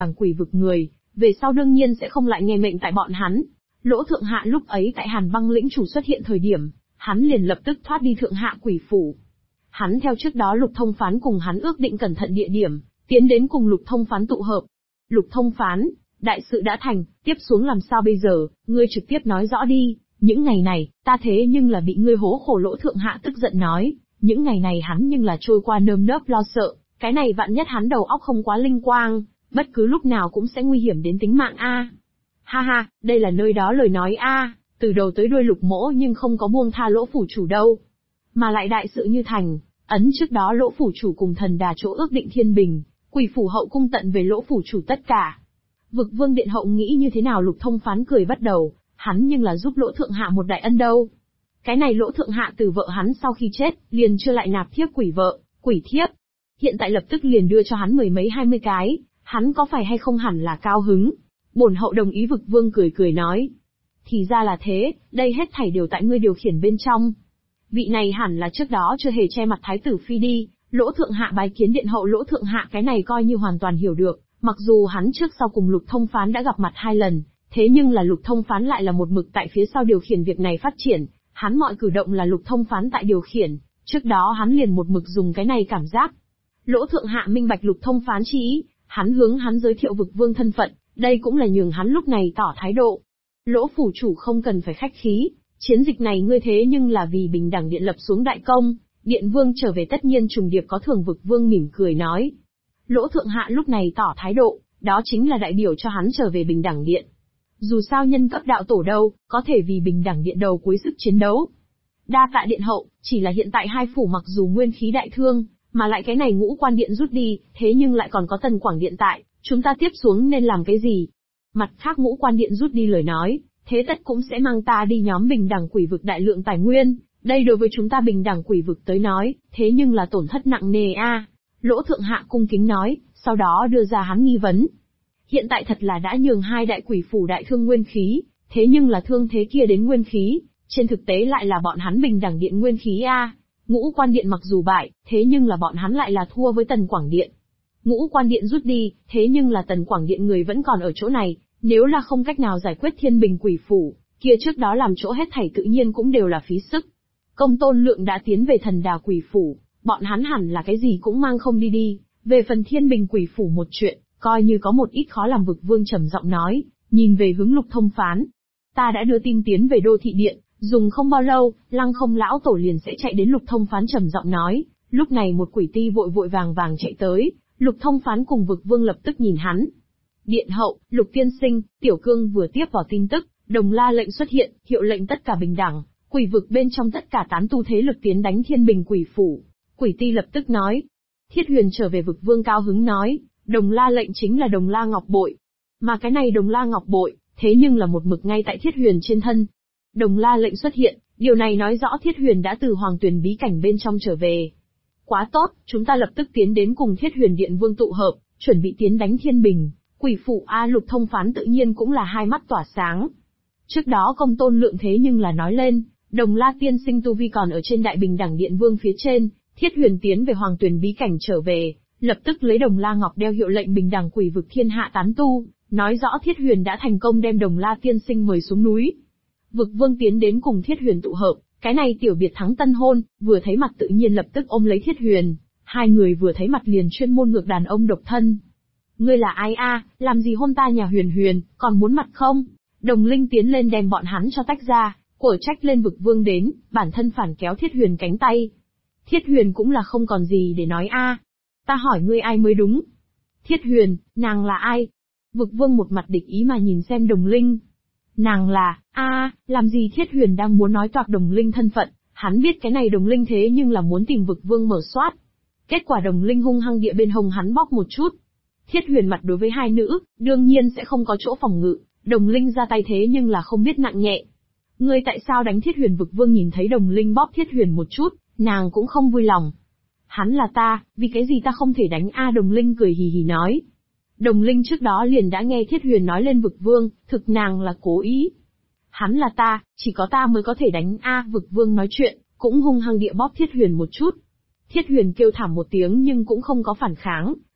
đẳng quỷ vực người, về sau đương nhiên sẽ không lại nghe mệnh tại bọn hắn. Lỗ Thượng Hạ lúc ấy tại Hàn Băng lĩnh chủ xuất hiện thời điểm, hắn liền lập tức thoát đi Thượng Hạ quỷ phủ. Hắn theo trước đó Lục Thông Phán cùng hắn ước định cẩn thận địa điểm, tiến đến cùng Lục Thông Phán tụ hợp. Lục Thông Phán, đại sự đã thành, tiếp xuống làm sao bây giờ, ngươi trực tiếp nói rõ đi, những ngày này, ta thế nhưng là bị ngươi hố khổ. Lỗ Thượng Hạ tức giận nói, những ngày này hắn nhưng là trôi qua nơm nớp lo sợ, cái này vạn nhất hắn đầu óc không quá linh quang, bất cứ lúc nào cũng sẽ nguy hiểm đến tính mạng a. Ha ha, đây là nơi đó lời nói a, từ đầu tới đuôi Lục mỗ nhưng không có buông tha Lỗ phủ chủ đâu. Mà lại đại sự như thành, ấn trước đó Lỗ phủ chủ cùng thần đà chỗ ước định thiên bình, quỷ phủ hậu cung tận về Lỗ phủ chủ tất cả. Vực Vương điện hậu nghĩ như thế nào? Lục Thông Phán cười bắt đầu, hắn nhưng là giúp Lỗ Thượng Hạ một đại ân đâu. Cái này Lỗ Thượng Hạ từ vợ hắn sau khi chết, liền chưa lại nạp thiếp quỷ vợ, quỷ thiếp. Hiện tại lập tức liền đưa cho hắn 10 mấy 20 cái, hắn có phải hay không hẳn là cao hứng. Bổn hậu đồng ý. Vực Vương cười cười nói. Thì ra là thế, đây hết thảy đều tại ngươi điều khiển bên trong. Vị này hẳn là trước đó chưa hề che mặt Thái tử Phi đi. Lỗ Thượng Hạ bái kiến điện hậu. Lỗ Thượng Hạ cái này coi như hoàn toàn hiểu được, mặc dù hắn trước sau cùng Lục Thông Phán đã gặp mặt 2 lần, thế nhưng là Lục Thông Phán lại là một mực tại phía sau điều khiển việc này phát triển, hắn mọi cử động là Lục Thông Phán tại điều khiển, trước đó hắn liền một mực dùng cái này cảm giác. Lỗ Thượng Hạ minh bạch Lục Thông Phán chi ý, hắn hướng hắn giới thiệu Vực Vương thân phận, đây cũng là nhường hắn lúc này tỏ thái độ. Lỗ phủ chủ không cần phải khách khí, chiến dịch này ngươi thế nhưng là vì Bình Đẳng Điện lập xuống đại công, Điện Vương trở về tất nhiên trùng điệp có thưởng. Vực Vương mỉm cười nói. Lỗ Thượng Hạ lúc này tỏ thái độ, đó chính là đại biểu cho hắn trở về Bình Đẳng Điện. Dù sao nhân cấp đạo tổ đâu, có thể vì Bình Đẳng Điện đầu cuối sức chiến đấu. Đa tạ điện hậu, chỉ là hiện tại hai phủ mặc dù nguyên khí đại thương, mà lại cái này Ngũ Quan Điện rút đi, thế nhưng lại còn có Tần Quảng Điện tại, chúng ta tiếp xuống nên làm cái gì? Mặt khác Ngũ Quan Điện rút đi lời nói, thế tất cũng sẽ mang ta đi nhóm Bình Đẳng quỷ vực đại lượng tài nguyên, đây đối với chúng ta Bình Đẳng quỷ vực tới nói, thế nhưng là tổn thất nặng nề a. Lỗ Thượng Hạ cung kính nói, sau đó đưa ra hắn nghi vấn. Hiện tại thật là đã nhường hai đại quỷ phủ đại thương nguyên khí, thế nhưng là thương thế kia đến nguyên khí, trên thực tế lại là bọn hắn Bình Đẳng Điện nguyên khí a. Ngũ Quan Điện mặc dù bại, thế nhưng là bọn hắn lại là thua với Tần Quảng Điện. Ngũ Quan Điện rút đi, thế nhưng là Tần Quảng Điện người vẫn còn ở chỗ này, nếu là không cách nào giải quyết Thiên Bình quỷ phủ, kia trước đó làm chỗ hết thảy tự nhiên cũng đều là phí sức. Công Tôn Lượng đã tiến về Thần Đà quỷ phủ, bọn hắn hẳn là cái gì cũng mang không đi. Về phần Thiên Bình quỷ phủ một chuyện, coi như có một ít khó làm. Vực Vương trầm giọng nói, nhìn về hướng Lục Thông Phán. Ta đã đưa tin tiến về Đô Thị Điện, dùng không bao lâu, Lăng Không lão tổ liền sẽ chạy đến. Lục Thông Phán trầm giọng nói. Lúc này một quỷ ti vội vội vàng vàng chạy tới, Lục Thông Phán cùng Vực Vương lập tức nhìn hắn. Điện hậu, Lục tiên sinh, Tiểu Cương vừa tiếp vào tin tức, Đồng La lệnh xuất hiện, hiệu lệnh tất cả Bình Đẳng quỷ vực bên trong tất cả tán tu thế lực tiến đánh Thiên Bình quỷ phủ. Quỷ ti lập tức nói. Thiết Huyền trở về. Vực Vương cao hứng nói, Đồng La lệnh chính là Đồng La Ngọc Bội. Mà cái này Đồng La Ngọc Bội, thế nhưng là một mực ngay tại Thiết Huyền trên thân. Đồng La lệnh xuất hiện, điều này nói rõ Thiết Huyền đã từ Hoàng Tuyền bí cảnh bên trong trở về. Quá tốt, chúng ta lập tức tiến đến cùng Thiết Huyền Điện Vương tụ hợp, chuẩn bị tiến đánh Thiên Bình quỷ phủ a. Lục Thông Phán tự nhiên cũng là hai mắt tỏa sáng. Trước đó Công Tôn Lượng thế nhưng là nói lên, Đồng La tiên sinh tu vi còn ở trên Đại Bình Đẳng Điện Vương phía trên, Thiết Huyền tiến về Hoàng Tuyền bí cảnh trở về, lập tức lấy Đồng La Ngọc đeo hiệu lệnh Bình Đẳng quỷ vực thiên hạ tán tu, nói rõ Thiết Huyền đã thành công đem Đồng La tiên sinh mời xuống núi. Vực Vương tiến đến cùng Thiết Huyền tụ hợp, cái này tiểu biệt thắng tân hôn, vừa thấy mặt tự nhiên lập tức ôm lấy Thiết Huyền, hai người vừa thấy mặt liền chuyên môn ngược đàn ông độc thân. Ngươi là ai a, làm gì hôn ta nhà Huyền Huyền, còn muốn mặt không? Đồng Linh tiến lên đem bọn hắn cho tách ra, quở trách lên Vực Vương đến, bản thân phản kéo Thiết Huyền cánh tay. Thiết Huyền cũng là không còn gì để nói a. Ta hỏi ngươi ai mới đúng? Thiết Huyền, nàng là ai? Vực Vương một mặt địch ý mà nhìn xem Đồng Linh. Nàng là, làm gì? Thiết Huyền đang muốn nói toạc Đồng Linh thân phận, hắn biết cái này Đồng Linh thế nhưng là muốn tìm Vực Vương mở soát. Kết quả Đồng Linh hung hăng địa bên hông hắn bóp một chút. Thiết Huyền mặt đối với hai nữ, đương nhiên sẽ không có chỗ phòng ngự, Đồng Linh ra tay thế nhưng là không biết nặng nhẹ. Ngươi tại sao đánh Thiết Huyền? Vực Vương nhìn thấy Đồng Linh bóp Thiết Huyền một chút, nàng cũng không vui lòng. Hắn là ta, vì cái gì ta không thể đánh a? Đồng Linh cười hì hì nói. Đồng Linh trước đó liền đã nghe Thiết Huyền nói lên Vực Vương, thực nàng là cố ý. Hắn là ta, chỉ có ta mới có thể đánh a. Vực Vương nói chuyện, cũng hung hăng địa bóp Thiết Huyền một chút. Thiết Huyền kêu thảm một tiếng nhưng cũng không có phản kháng,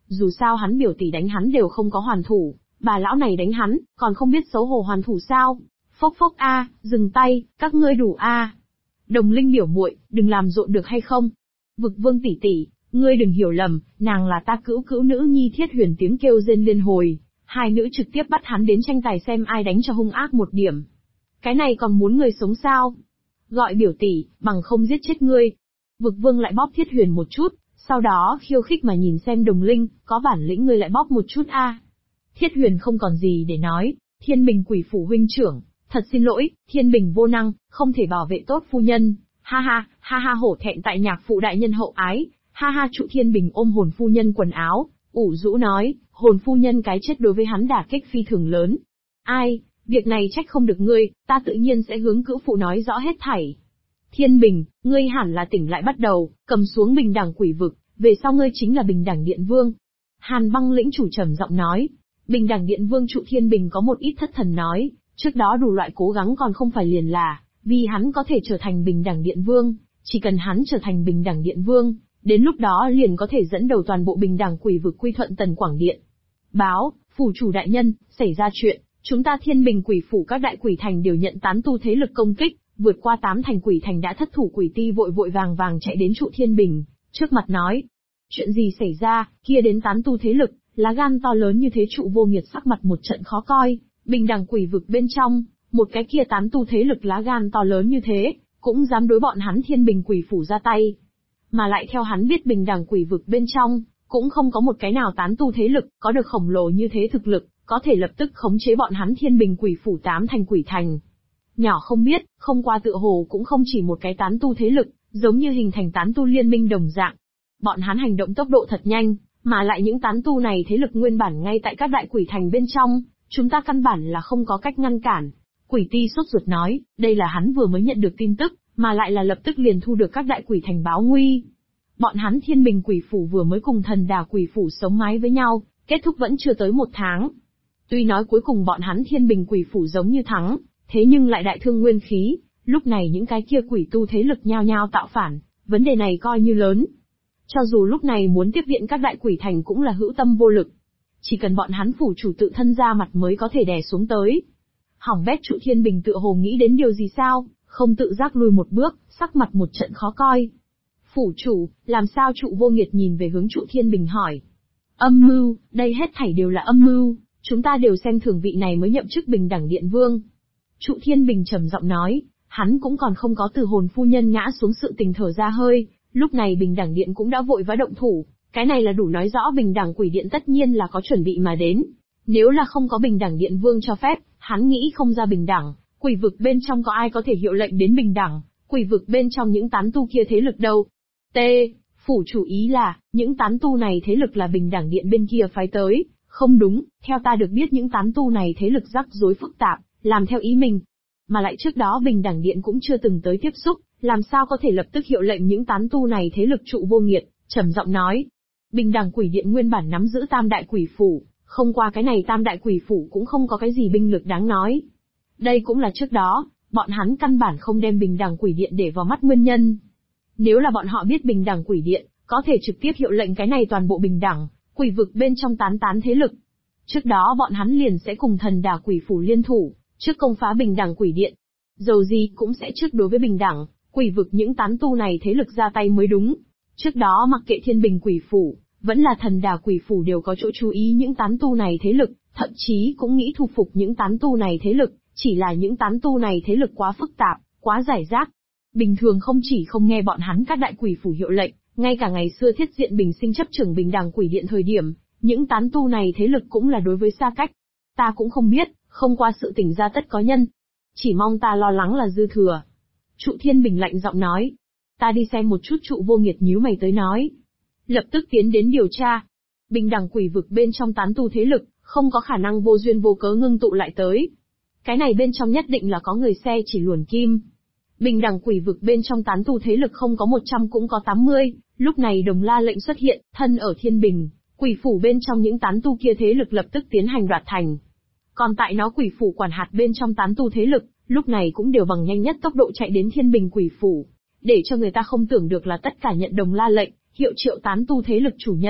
Dù sao hắn biểu tỷ đánh hắn đều không có hoàn thủ, bà lão này đánh hắn, còn không biết xấu hổ hoàn thủ sao? Phốc phốc a, dừng tay, các ngươi đủ a. Đồng Linh biểu muội, đừng làm rộn được hay không? Vực Vương tỷ tỷ, ngươi đừng hiểu lầm, nàng là ta cữu cữu nữ nhi Thiết Huyền, tiếng kêu rên liên hồi, hai nữ trực tiếp bắt hắn đến tranh tài xem ai đánh cho hung ác một điểm. Cái này còn muốn người sống sao? Gọi biểu tỷ, bằng không giết chết ngươi. Vực Vương lại bóp Thiết Huyền một chút, sau đó khiêu khích mà nhìn xem Đồng Linh, có bản lĩnh ngươi lại bóp một chút a. Thiết Huyền không còn gì để nói, Thiên Bình Quỷ Phủ huynh trưởng, thật xin lỗi, Thiên Bình vô năng, không thể bảo vệ tốt phu nhân. Ha ha, hổ thẹn tại nhạc phụ đại nhân hậu ái. Ha ha, trụ Thiên Bình ôm hồn phu nhân quần áo, ủ rũ nói, hồn phu nhân cái chết đối với hắn đả kích phi thường lớn. Ai, việc này trách không được ngươi, ta tự nhiên sẽ hướng cữu phụ nói rõ hết thảy. Thiên Bình, ngươi hẳn là tỉnh lại bắt đầu, cầm xuống bình đẳng quỷ vực, về sau ngươi chính là bình đẳng điện vương. Hàn Băng lĩnh chủ trầm giọng nói, bình đẳng điện vương trụ Thiên Bình có một ít thất thần nói, trước đó đủ loại cố gắng còn không phải liền là, vì hắn có thể trở thành bình đẳng điện vương, chỉ cần hắn trở thành bình đẳng điện vương, đến lúc đó liền có thể dẫn đầu toàn bộ bình đẳng quỷ vực quy thuận Tần Quảng Điện. Báo, phủ chủ đại nhân, xảy ra chuyện, chúng ta Thiên Bình quỷ phủ các đại quỷ thành đều nhận tán tu thế lực công kích, vượt qua 8 thành quỷ thành đã thất thủ. Quỷ ti vội vội vàng chạy đến trụ Thiên Bình, trước mặt nói. Chuyện gì xảy ra, kia đến tán tu thế lực, lá gan to lớn như thế. Trụ Vô Nghiệt sắc mặt một trận khó coi, bình đẳng quỷ vực bên trong, một cái kia tán tu thế lực lá gan to lớn như thế, cũng dám đối bọn hắn Thiên Bình quỷ phủ ra tay. Mà lại theo hắn biết bình đẳng quỷ vực bên trong, cũng không có một cái nào tán tu thế lực, có được khổng lồ như thế thực lực, có thể lập tức khống chế bọn hắn Thiên Bình quỷ phủ 8 thành quỷ thành. Nhỏ không biết, không qua tựa hồ cũng không chỉ một cái tán tu thế lực, giống như hình thành tán tu liên minh đồng dạng. Bọn hắn hành động tốc độ thật nhanh, mà lại những tán tu này thế lực nguyên bản ngay tại các đại quỷ thành bên trong, chúng ta căn bản là không có cách ngăn cản. Quỷ ti sốt ruột nói, đây là hắn vừa mới nhận được tin tức, mà lại là lập tức liền thu được các đại quỷ thành báo nguy. Bọn hắn Thiên Bình quỷ phủ vừa mới cùng Thần Đà quỷ phủ sống mái với nhau, kết thúc vẫn chưa tới 1 tháng. Tuy nói cuối cùng bọn hắn Thiên Bình quỷ phủ giống như thắng, thế nhưng lại đại thương nguyên khí, lúc này những cái kia quỷ tu thế lực nhao nhao tạo phản, vấn đề này coi như lớn. Cho dù lúc này muốn tiếp viện các đại quỷ thành cũng là hữu tâm vô lực. Chỉ cần bọn hắn phủ chủ tự thân ra mặt mới có thể đè xuống tới. Hỏng bét. Trụ Thiên Bình tựa hồ nghĩ đến điều gì sao, không tự giác lùi một bước, sắc mặt một trận khó coi. Phủ chủ, làm sao? Trụ Vô Nghiệt nhìn về hướng trụ Thiên Bình hỏi. Âm mưu, đây hết thảy đều là âm mưu, chúng ta đều xem thường vị này mới nhậm chức bình đẳng điện vương. Trụ Thiên Bình trầm giọng nói, hắn cũng còn không có từ hồn phu nhân ngã xuống sự tình thở ra hơi, lúc này bình đẳng điện cũng đã vội vã động thủ, cái này là đủ nói rõ bình đẳng quỷ điện tất nhiên là có chuẩn bị mà đến. Nếu là không có bình đẳng điện vương cho phép, hắn nghĩ không ra bình đẳng, quỷ vực bên trong có ai có thể hiệu lệnh đến bình đẳng, quỷ vực bên trong những tán tu kia thế lực đâu. T. Phủ chủ ý là, những tán tu này thế lực là bình đẳng điện bên kia phái tới, không đúng, theo ta được biết những tán tu này thế lực rắc rối phức tạp, làm theo ý mình. Mà lại trước đó bình đẳng điện cũng chưa từng tới tiếp xúc, làm sao có thể lập tức hiệu lệnh những tán tu này thế lực. Trụ Vô Nghiệt trầm giọng nói, bình đẳng quỷ điện nguyên bản nắm giữ tam đại quỷ phủ, không qua cái này tam đại quỷ phủ cũng không có cái gì binh lực đáng nói. Đây cũng là trước đó, bọn hắn căn bản không đem bình đẳng quỷ điện để vào mắt nguyên nhân. Nếu là bọn họ biết bình đẳng quỷ điện, có thể trực tiếp hiệu lệnh cái này toàn bộ bình đẳng, quỷ vực bên trong tán thế lực. Trước đó bọn hắn liền sẽ cùng Thần Đà quỷ phủ liên thủ, trước công phá bình đẳng quỷ điện. Dầu gì cũng sẽ trước đối với bình đẳng, quỷ vực những tán tu này thế lực ra tay mới đúng. Trước đó mặc kệ Thiên Bình quỷ phủ, vẫn là Thần Đà quỷ phủ đều có chỗ chú ý những tán tu này thế lực, thậm chí cũng nghĩ thu phục những tán tu này thế lực, chỉ là những tán tu này thế lực quá phức tạp, quá rải rác. Bình thường không chỉ không nghe bọn hắn các đại quỷ phủ hiệu lệnh, ngay cả ngày xưa Thiết Diện Bình Sinh chấp trưởng bình đẳng quỷ điện thời điểm, những tán tu này thế lực cũng là đối với xa cách. Ta cũng không biết, không qua sự tình ra tất có nhân. Chỉ mong ta lo lắng là dư thừa. Trụ Thiên Bình lạnh giọng nói. Ta đi xem một chút. Trụ Vô Nghiệt nhíu mày tới nói. Lập tức tiến đến điều tra. Bình đẳng quỷ vực bên trong tán tu thế lực, không có khả năng vô duyên vô cớ ngưng tụ lại tới. Cái này bên trong nhất định là có người xe chỉ luồn kim. Bình đẳng quỷ vực bên trong tán tu thế lực không có 100 cũng có 80, lúc này Đồng La lệnh xuất hiện, thân ở Thiên Bình, quỷ phủ bên trong những tán tu kia thế lực lập tức tiến hành đoạt thành. Còn tại nó quỷ phủ quản hạt bên trong tán tu thế lực, lúc này cũng đều bằng nhanh nhất tốc độ chạy đến Thiên Bình quỷ phủ, để cho người ta không tưởng được là tất cả nhận Đồng La lệnh, hiệu triệu tán tu thế lực chủ nhân,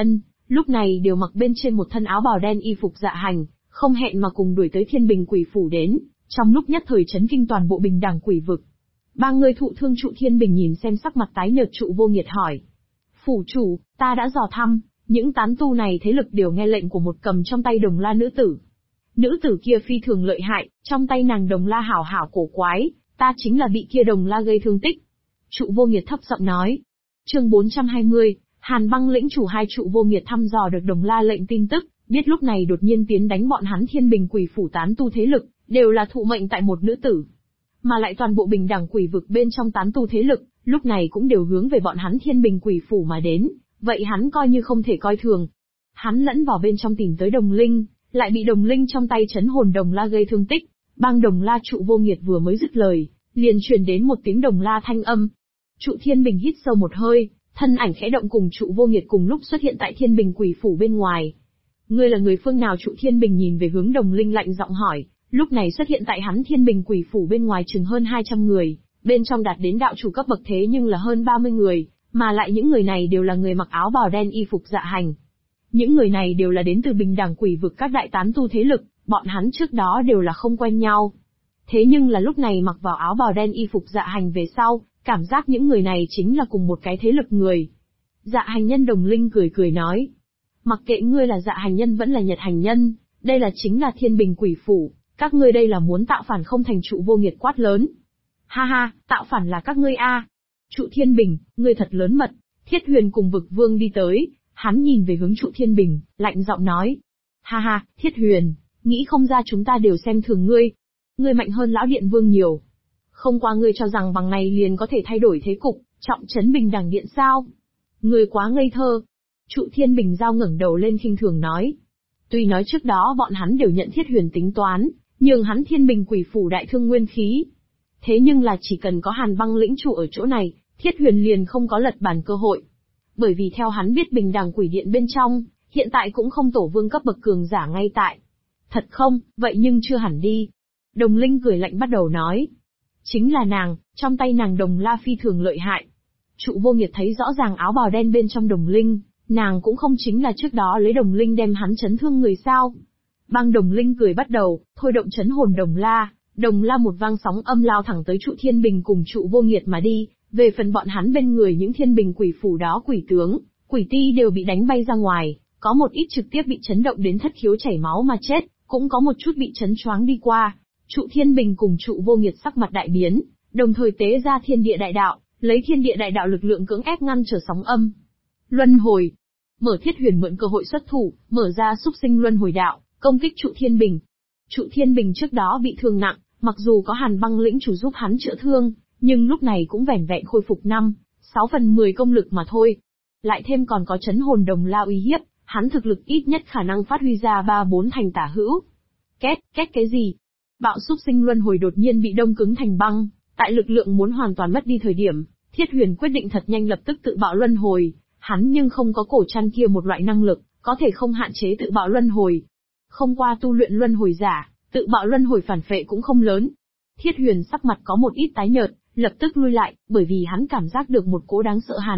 lúc này đều mặc bên trên một thân áo bào đen y phục dạ hành, không hẹn mà cùng đuổi tới Thiên Bình Quỷ Phủ đến, trong lúc nhất thời chấn kinh toàn bộ Bình Đẳng Quỷ vực. Ba người thụ thương trụ Thiên Bình nhìn xem sắc mặt tái nhợt trụ Vô Nghiệt hỏi. Phủ chủ, ta đã dò thăm, những tán tu này thế lực đều nghe lệnh của một cầm trong tay Đồng La nữ tử. Nữ tử kia phi thường lợi hại, trong tay nàng Đồng La hảo hảo cổ quái, ta chính là bị kia Đồng La gây thương tích. Trụ Vô Nghiệt thấp giọng nói. Chương 420, Hàn Băng lĩnh chủ. Hai trụ Vô Nghiệt thăm dò được Đồng La lệnh tin tức, biết lúc này đột nhiên tiến đánh bọn hắn Thiên Bình Quỷ Phủ tán tu thế lực, đều là thụ mệnh tại một nữ tử. Mà lại toàn bộ Bình Đẳng Quỷ vực bên trong tán tu thế lực, lúc này cũng đều hướng về bọn hắn Thiên Bình Quỷ Phủ mà đến, vậy hắn coi như không thể coi thường. Hắn lẫn vào bên trong tìm tới Đồng Linh, lại bị Đồng Linh trong tay chấn hồn Đồng La gây thương tích. Bang Đồng La trụ Vô Nghiệt vừa mới dứt lời, liền truyền đến một tiếng Đồng La thanh âm. Trụ Thiên Bình hít sâu một hơi, thân ảnh khẽ động cùng trụ Vô Nghiệt cùng lúc xuất hiện tại Thiên Bình Quỷ Phủ bên ngoài. Ngươi là người phương nào? Trụ Thiên Bình nhìn về hướng Đồng Linh lạnh giọng hỏi, lúc này xuất hiện tại hắn Thiên Bình Quỷ Phủ bên ngoài chừng hơn 200 người, bên trong đạt đến đạo chủ cấp bậc thế nhưng là hơn 30 người, mà lại những người này đều là người mặc áo bào đen y phục dạ hành. Những người này đều là đến từ Bình Đẳng Quỷ vực các đại tán tu thế lực, bọn hắn trước đó đều là không quen nhau. Thế nhưng là lúc này mặc vào áo bào đen y phục dạ hành về sau, cảm giác những người này chính là cùng một cái thế lực người. Dạ hành nhân Đồng Linh cười cười nói. Mặc kệ ngươi là dạ hành nhân vẫn là nhật hành nhân, đây là chính là Thiên Bình Quỷ Phủ, các ngươi đây là muốn tạo phản không thành? Trụ Vô Nghiệt quát lớn. Ha ha, tạo phản là các ngươi a. Trụ Thiên Bình, ngươi thật lớn mật. Thiết Huyền cùng Vực Vương đi tới, hắn nhìn về hướng trụ Thiên Bình, lạnh giọng nói. Ha ha, Thiết Huyền, nghĩ không ra chúng ta đều xem thường ngươi. Ngươi mạnh hơn Lão Điện Vương nhiều. Không qua ngươi cho rằng bằng này liền có thể thay đổi thế cục, trọng trấn Bình Đẳng Điện sao? Ngươi quá ngây thơ. Trụ Thiên Bình giao ngẩng đầu lên khinh thường nói. Tuy nói trước đó bọn hắn đều nhận Thiết Huyền tính toán, nhưng hắn Thiên Bình Quỷ Phủ đại thương nguyên khí. Thế nhưng là chỉ cần có Hàn Băng lĩnh chủ ở chỗ này, Thiết Huyền liền không có lật bàn cơ hội. Bởi vì theo hắn biết Bình Đẳng Quỷ Điện bên trong, hiện tại cũng không tổ vương cấp bậc cường giả ngay tại. Thật không, vậy nhưng chưa hẳn đi. Đồng Linh cười lạnh bắt đầu nói. Chính là nàng, trong tay nàng Đồng La phi thường lợi hại. Trụ Vô Nghiệt thấy rõ ràng áo bào đen bên trong Đồng Linh, nàng cũng không chính là trước đó lấy Đồng Linh đem hắn chấn thương người sao. Bang Đồng Linh cười bắt đầu, thôi động chấn hồn Đồng La. Đồng La một vang sóng âm lao thẳng tới trụ Thiên Bình cùng trụ Vô Nghiệt mà đi, về phần bọn hắn bên người những Thiên Bình Quỷ Phủ đó quỷ tướng, quỷ ti đều bị đánh bay ra ngoài, có một ít trực tiếp bị chấn động đến thất khiếu chảy máu mà chết, cũng có một chút bị chấn choáng đi qua. Trụ Thiên Bình cùng trụ Vô Nghiệt sắc mặt đại biến, đồng thời tế ra Thiên Địa Đại Đạo, lấy Thiên Địa Đại Đạo lực lượng cưỡng ép ngăn trở sóng âm. Luân hồi. Mở Thiết Huyền mượn cơ hội xuất thủ, mở ra Súc Sinh Luân Hồi Đạo, công kích trụ Thiên Bình. Trụ Thiên Bình trước đó bị thương nặng, mặc dù có Hàn Băng lĩnh chủ giúp hắn chữa thương, nhưng lúc này cũng vẻn vẹn khôi phục 5-6/10 công lực mà thôi. Lại thêm còn có chấn hồn Đồng La uy hiếp, hắn thực lực ít nhất khả năng phát huy ra 3-4 thành tả hữu. Két cái gì? Bạo Súc Sinh Luân Hồi đột nhiên bị đông cứng thành băng, tại lực lượng muốn hoàn toàn mất đi thời điểm, Thiết Huyền quyết định thật nhanh lập tức tự bạo luân hồi, hắn nhưng không có cổ chăn kia một loại năng lực, có thể không hạn chế tự bạo luân hồi. Không qua tu luyện luân hồi giả, tự bạo luân hồi phản phệ cũng không lớn. Thiết Huyền sắc mặt có một ít tái nhợt, lập tức lui lại, bởi vì hắn cảm giác được một cỗ đáng sợ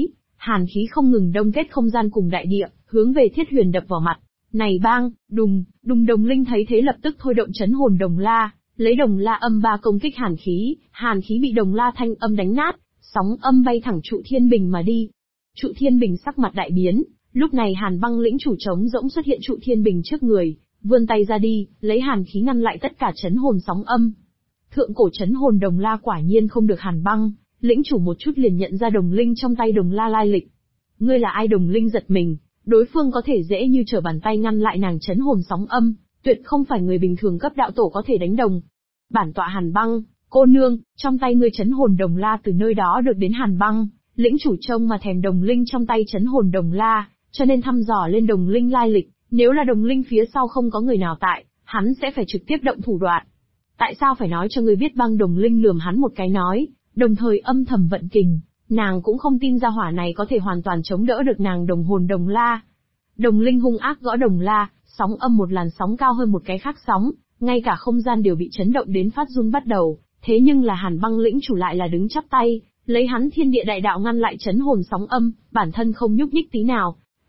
hàn khí không ngừng đông kết không gian cùng đại địa, hướng về Thiết Huyền đập vào mặt. Này bang, đùng, Đồng Linh thấy thế lập tức thôi động chấn hồn Đồng La, lấy Đồng La âm 3 công kích hàn khí bị Đồng La thanh âm đánh nát, sóng âm bay thẳng trụ Thiên Bình mà đi. Trụ Thiên Bình sắc mặt đại biến, lúc này Hàn Băng lĩnh chủ trống rỗng xuất hiện trụ Thiên Bình trước người, vươn tay ra đi, lấy hàn khí ngăn lại tất cả chấn hồn sóng âm. Thượng cổ chấn hồn Đồng La quả nhiên không được Hàn Băng lĩnh chủ một chút liền nhận ra Đồng Linh trong tay Đồng La lai lịch. Ngươi là ai? Đồng Linh giật mình, đối phương có thể dễ như trở bàn tay ngăn lại nàng chấn hồn sóng âm, tuyệt không phải người bình thường cấp đạo tổ có thể đánh đồng. Bản tọa Hàn Băng, cô nương, trong tay ngươi chấn hồn Đồng La từ nơi đó được đến Hàn Băng lĩnh chủ trông mà thèm Đồng Linh trong tay chấn hồn Đồng La, cho nên thăm dò lên Đồng Linh lai lịch, nếu là Đồng Linh phía sau không có người nào tại, hắn sẽ phải trực tiếp động thủ đoạn. Tại sao phải nói cho ngươi biết? Băng Đồng Linh lườm hắn một cái nói, đồng thời âm thầm vận kình, nàng cũng không tin ra hỏa này có thể hoàn toàn chống đỡ được nàng đồng hồn Đồng La. Đồng Linh hung ác gõ Đồng La, sóng âm một làn sóng cao hơn một cái khác sóng, ngay cả không gian đều bị chấn động đến phát run bắt đầu, thế nhưng là Hàn Băng lĩnh chủ lại là đứng chắp tay, lấy hắn Thiên Địa Đại Đạo ngăn lại chấn hồn sóng âm, bản thân không nhúc nhích tí nào.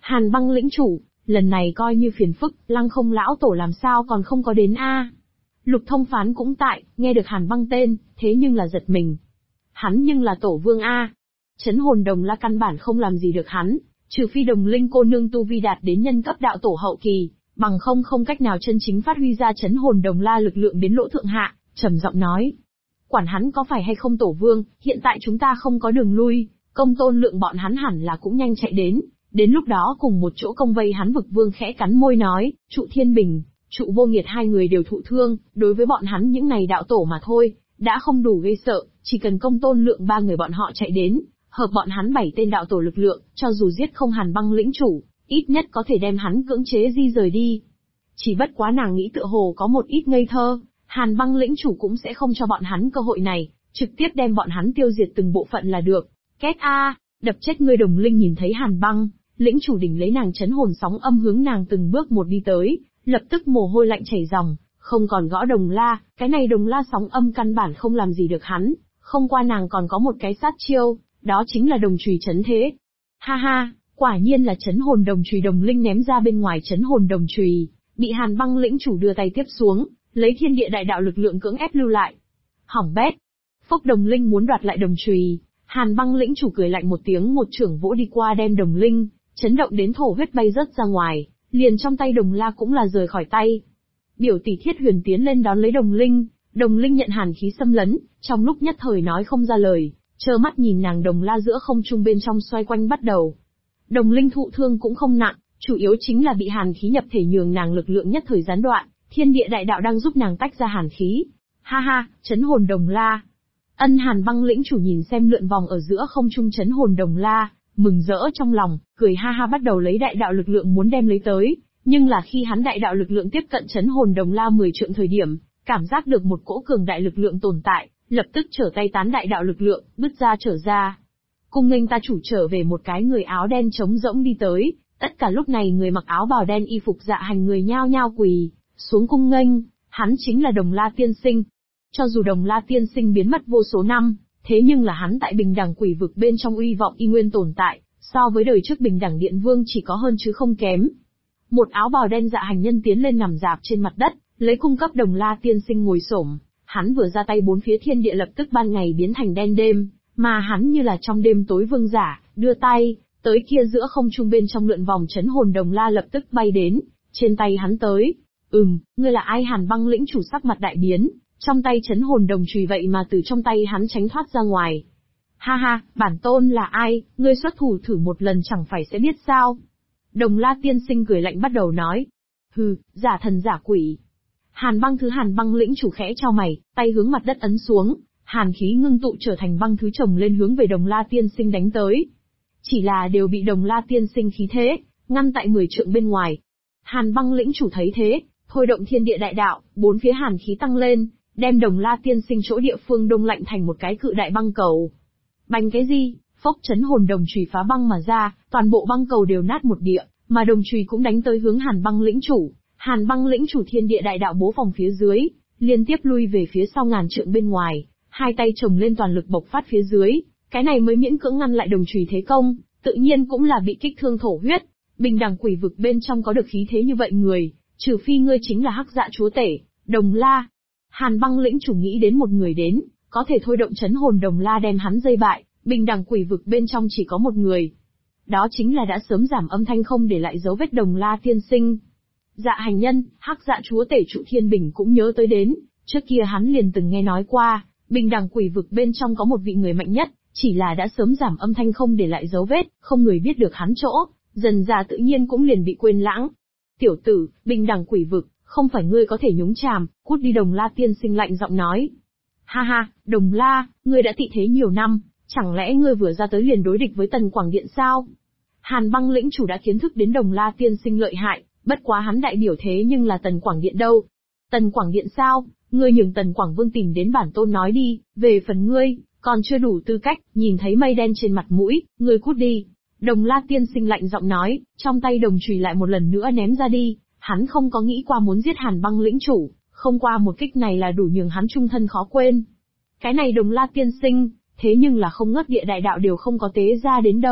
Hàn băng lĩnh chủ, lần này coi như phiền phức, Lăng Không lão tổ làm sao còn không có đến a? Lục Thông Phán cũng tại, nghe được Hàn băng tên, thế nhưng là giật mình. Hắn nhưng là tổ vương a. Chấn hồn đồng la căn bản không làm gì được hắn, trừ phi Đồng Linh cô nương tu vi đạt đến nhân cấp đạo tổ hậu kỳ, bằng không cách nào chân chính phát huy ra chấn hồn đồng la lực lượng đến lỗ thượng hạ, trầm giọng nói. Quản hắn có phải hay không tổ vương, hiện tại chúng ta không có đường lui, Công Tôn Lượng bọn hắn hẳn là cũng nhanh chạy đến lúc đó cùng một chỗ công vây hắn. Vực vương khẽ cắn môi nói, Trụ Thiên Bình, Trụ Vô Nghiệt hai người đều thụ thương, đối với bọn hắn những này đạo tổ mà thôi, đã không đủ gây sợ, chỉ cần Công Tôn Lượng ba người bọn họ chạy đến, hợp bọn hắn 7 tên đạo tổ lực lượng, cho dù giết không Hàn băng lĩnh chủ, ít nhất có thể đem hắn cưỡng chế di rời đi. Chỉ bất quá nàng nghĩ tựa hồ có một ít ngây thơ, Hàn băng lĩnh chủ cũng sẽ không cho bọn hắn cơ hội này, trực tiếp đem bọn hắn tiêu diệt từng bộ phận là được. Két a, đập chết ngươi. Đồng Linh nhìn thấy Hàn băng lĩnh chủ đỉnh lấy nàng chấn hồn sóng âm hướng nàng từng bước một đi tới, lập tức mồ hôi lạnh chảy ròng, không còn gõ đồng la, cái này đồng la sóng âm căn bản không làm gì được hắn, không qua nàng còn có một cái sát chiêu, đó chính là đồng chùy chấn thế. Ha ha, quả nhiên là chấn hồn đồng chùy. Đồng Linh ném ra bên ngoài chấn hồn đồng chùy, bị Hàn băng lĩnh chủ đưa tay tiếp xuống, lấy thiên địa đại đạo lực lượng cưỡng ép lưu lại. Hỏng bét. Phốc. Đồng Linh muốn đoạt lại đồng chùy, Hàn băng lĩnh chủ cười lạnh một tiếng, một chưởng vỗ đi qua đem Đồng Linh chấn động đến thổ huyết bay rớt ra ngoài, liền trong tay đồng la cũng là rời khỏi tay. Biểu tỷ Thiết Huyền tiến lên đón lấy Đồng Linh nhận hàn khí xâm lấn, trong lúc nhất thời nói không ra lời, trơ mắt nhìn nàng đồng la giữa không trung bên trong xoay quanh bắt đầu. Đồng Linh thụ thương cũng không nặng, chủ yếu chính là bị hàn khí nhập thể nhường nàng lực lượng nhất thời gián đoạn, thiên địa đại đạo đang giúp nàng tách ra hàn khí. Ha ha, chấn hồn đồng la. Hàn băng lĩnh chủ nhìn xem lượn vòng ở giữa không trung chấn hồn đồng la, mừng rỡ trong lòng, cười ha ha bắt đầu lấy đại đạo lực lượng muốn đem lấy tới, nhưng là khi hắn đại đạo lực lượng tiếp cận chấn hồn đồng la 10 trượng thời điểm, cảm giác được một cỗ cường đại lực lượng tồn tại, lập tức trở tay tán đại đạo lực lượng, bứt ra trở ra. Cung nghênh ta chủ trở về. Một cái người áo đen trống rỗng đi tới, tất cả lúc này người mặc áo bào đen y phục dạ hành người nhao nhao quỳ xuống cung nghênh, hắn chính là Đồng La tiên sinh. Cho dù Đồng La tiên sinh biến mất vô số năm, thế nhưng là hắn tại Bình Đẳng Quỷ Vực bên trong uy vọng y nguyên tồn tại, so với đời trước Bình Đẳng Điện Vương chỉ có hơn chứ không kém. Một áo bào đen dạ hành nhân tiến lên nằm rạp trên mặt đất, lấy cung cấp Đồng La tiên sinh ngồi xổm. Hắn vừa ra tay bốn phía thiên địa lập tức ban ngày biến thành đen đêm, mà hắn như là trong đêm tối vương giả, đưa tay tới kia giữa không trung bên trong lượn vòng chấn hồn đồng la lập tức bay đến, trên tay hắn tới. Ngươi là ai? Hàn băng lĩnh chủ sắc mặt đại biến, trong tay chấn hồn đồng chùy vậy mà từ trong tay hắn tránh thoát ra ngoài. Ha ha, bản tôn là ai, ngươi xuất thủ thử một lần chẳng phải sẽ biết sao? Đồng La tiên sinh cười lạnh bắt đầu nói. Hừ, giả thần giả quỷ. Hàn băng lĩnh chủ khẽ chau mày, tay hướng mặt đất ấn xuống, hàn khí ngưng tụ trở thành băng thứ chồng lên hướng về Đồng La tiên sinh đánh tới. Chỉ là đều bị Đồng La tiên sinh khí thế ngăn tại 10 trượng bên ngoài. Hàn băng lĩnh chủ thấy thế, thôi động thiên địa đại đạo, bốn phía hàn khí tăng lên, đem Đồng La tiên sinh chỗ địa phương đông lạnh thành một cái cự đại băng cầu. Bành cái gì? Phốc, chấn hồn đồng chùy phá băng mà ra, toàn bộ băng cầu đều nát một địa, mà đồng chùy cũng đánh tới hướng Hàn băng lĩnh chủ. Hàn băng lĩnh chủ thiên địa đại đạo bố phòng phía dưới, liên tiếp lui về phía sau ngàn trượng bên ngoài, hai tay chồng lên toàn lực bộc phát phía dưới, cái này mới miễn cưỡng ngăn lại đồng chùy thế công, tự nhiên cũng là bị kích thương thổ huyết. Bình Đẳng Quỷ Vực bên trong có được khí thế như vậy người, trừ phi ngươi chính là Hắc Dạ chúa tể, Đồng La. Hàn băng lĩnh chủ nghĩ đến một người đến, có thể thôi động chấn hồn Đồng La đem hắn dây bại. Bình Đẳng Quỷ Vực bên trong chỉ có một người, đó chính là đã sớm giảm âm thanh không để lại dấu vết Đồng La tiên sinh. Dạ hành nhân, Hắc Dạ chúa tể Trụ Thiên Bình cũng nhớ tới đến, trước kia hắn liền từng nghe nói qua, Bình Đẳng Quỷ Vực bên trong có một vị người mạnh nhất, chỉ là đã sớm giảm âm thanh không để lại dấu vết, không người biết được hắn chỗ, dần dà tự nhiên cũng liền bị quên lãng. Tiểu tử, Bình Đẳng Quỷ Vực, không phải ngươi có thể nhúng chàm, cút đi. Đồng La tiên sinh lạnh giọng nói. Ha ha, Đồng La, ngươi đã tị thế nhiều năm, chẳng lẽ ngươi vừa ra tới liền đối địch với Tần Quảng Điện sao? Hàn băng lĩnh chủ đã kiến thức đến Đồng La tiên sinh lợi hại, bất quá hắn đại biểu thế nhưng là Tần Quảng Điện đâu. Tần Quảng Điện sao? Ngươi nhường Tần Quảng Vương tìm đến bản tôn nói đi, về phần ngươi, còn chưa đủ tư cách, nhìn thấy mây đen trên mặt mũi, ngươi cút đi. Đồng La tiên sinh lạnh giọng nói, trong tay đồng chùy lại một lần nữa ném ra đi, hắn không có nghĩ qua muốn giết Hàn băng lĩnh chủ, không qua một kích này là đủ nhường hắn trung thân khó quên. Cái này Đồng La tiên sinh, thế nhưng là không ngớt địa đại đạo đều không có tế ra đến đâu,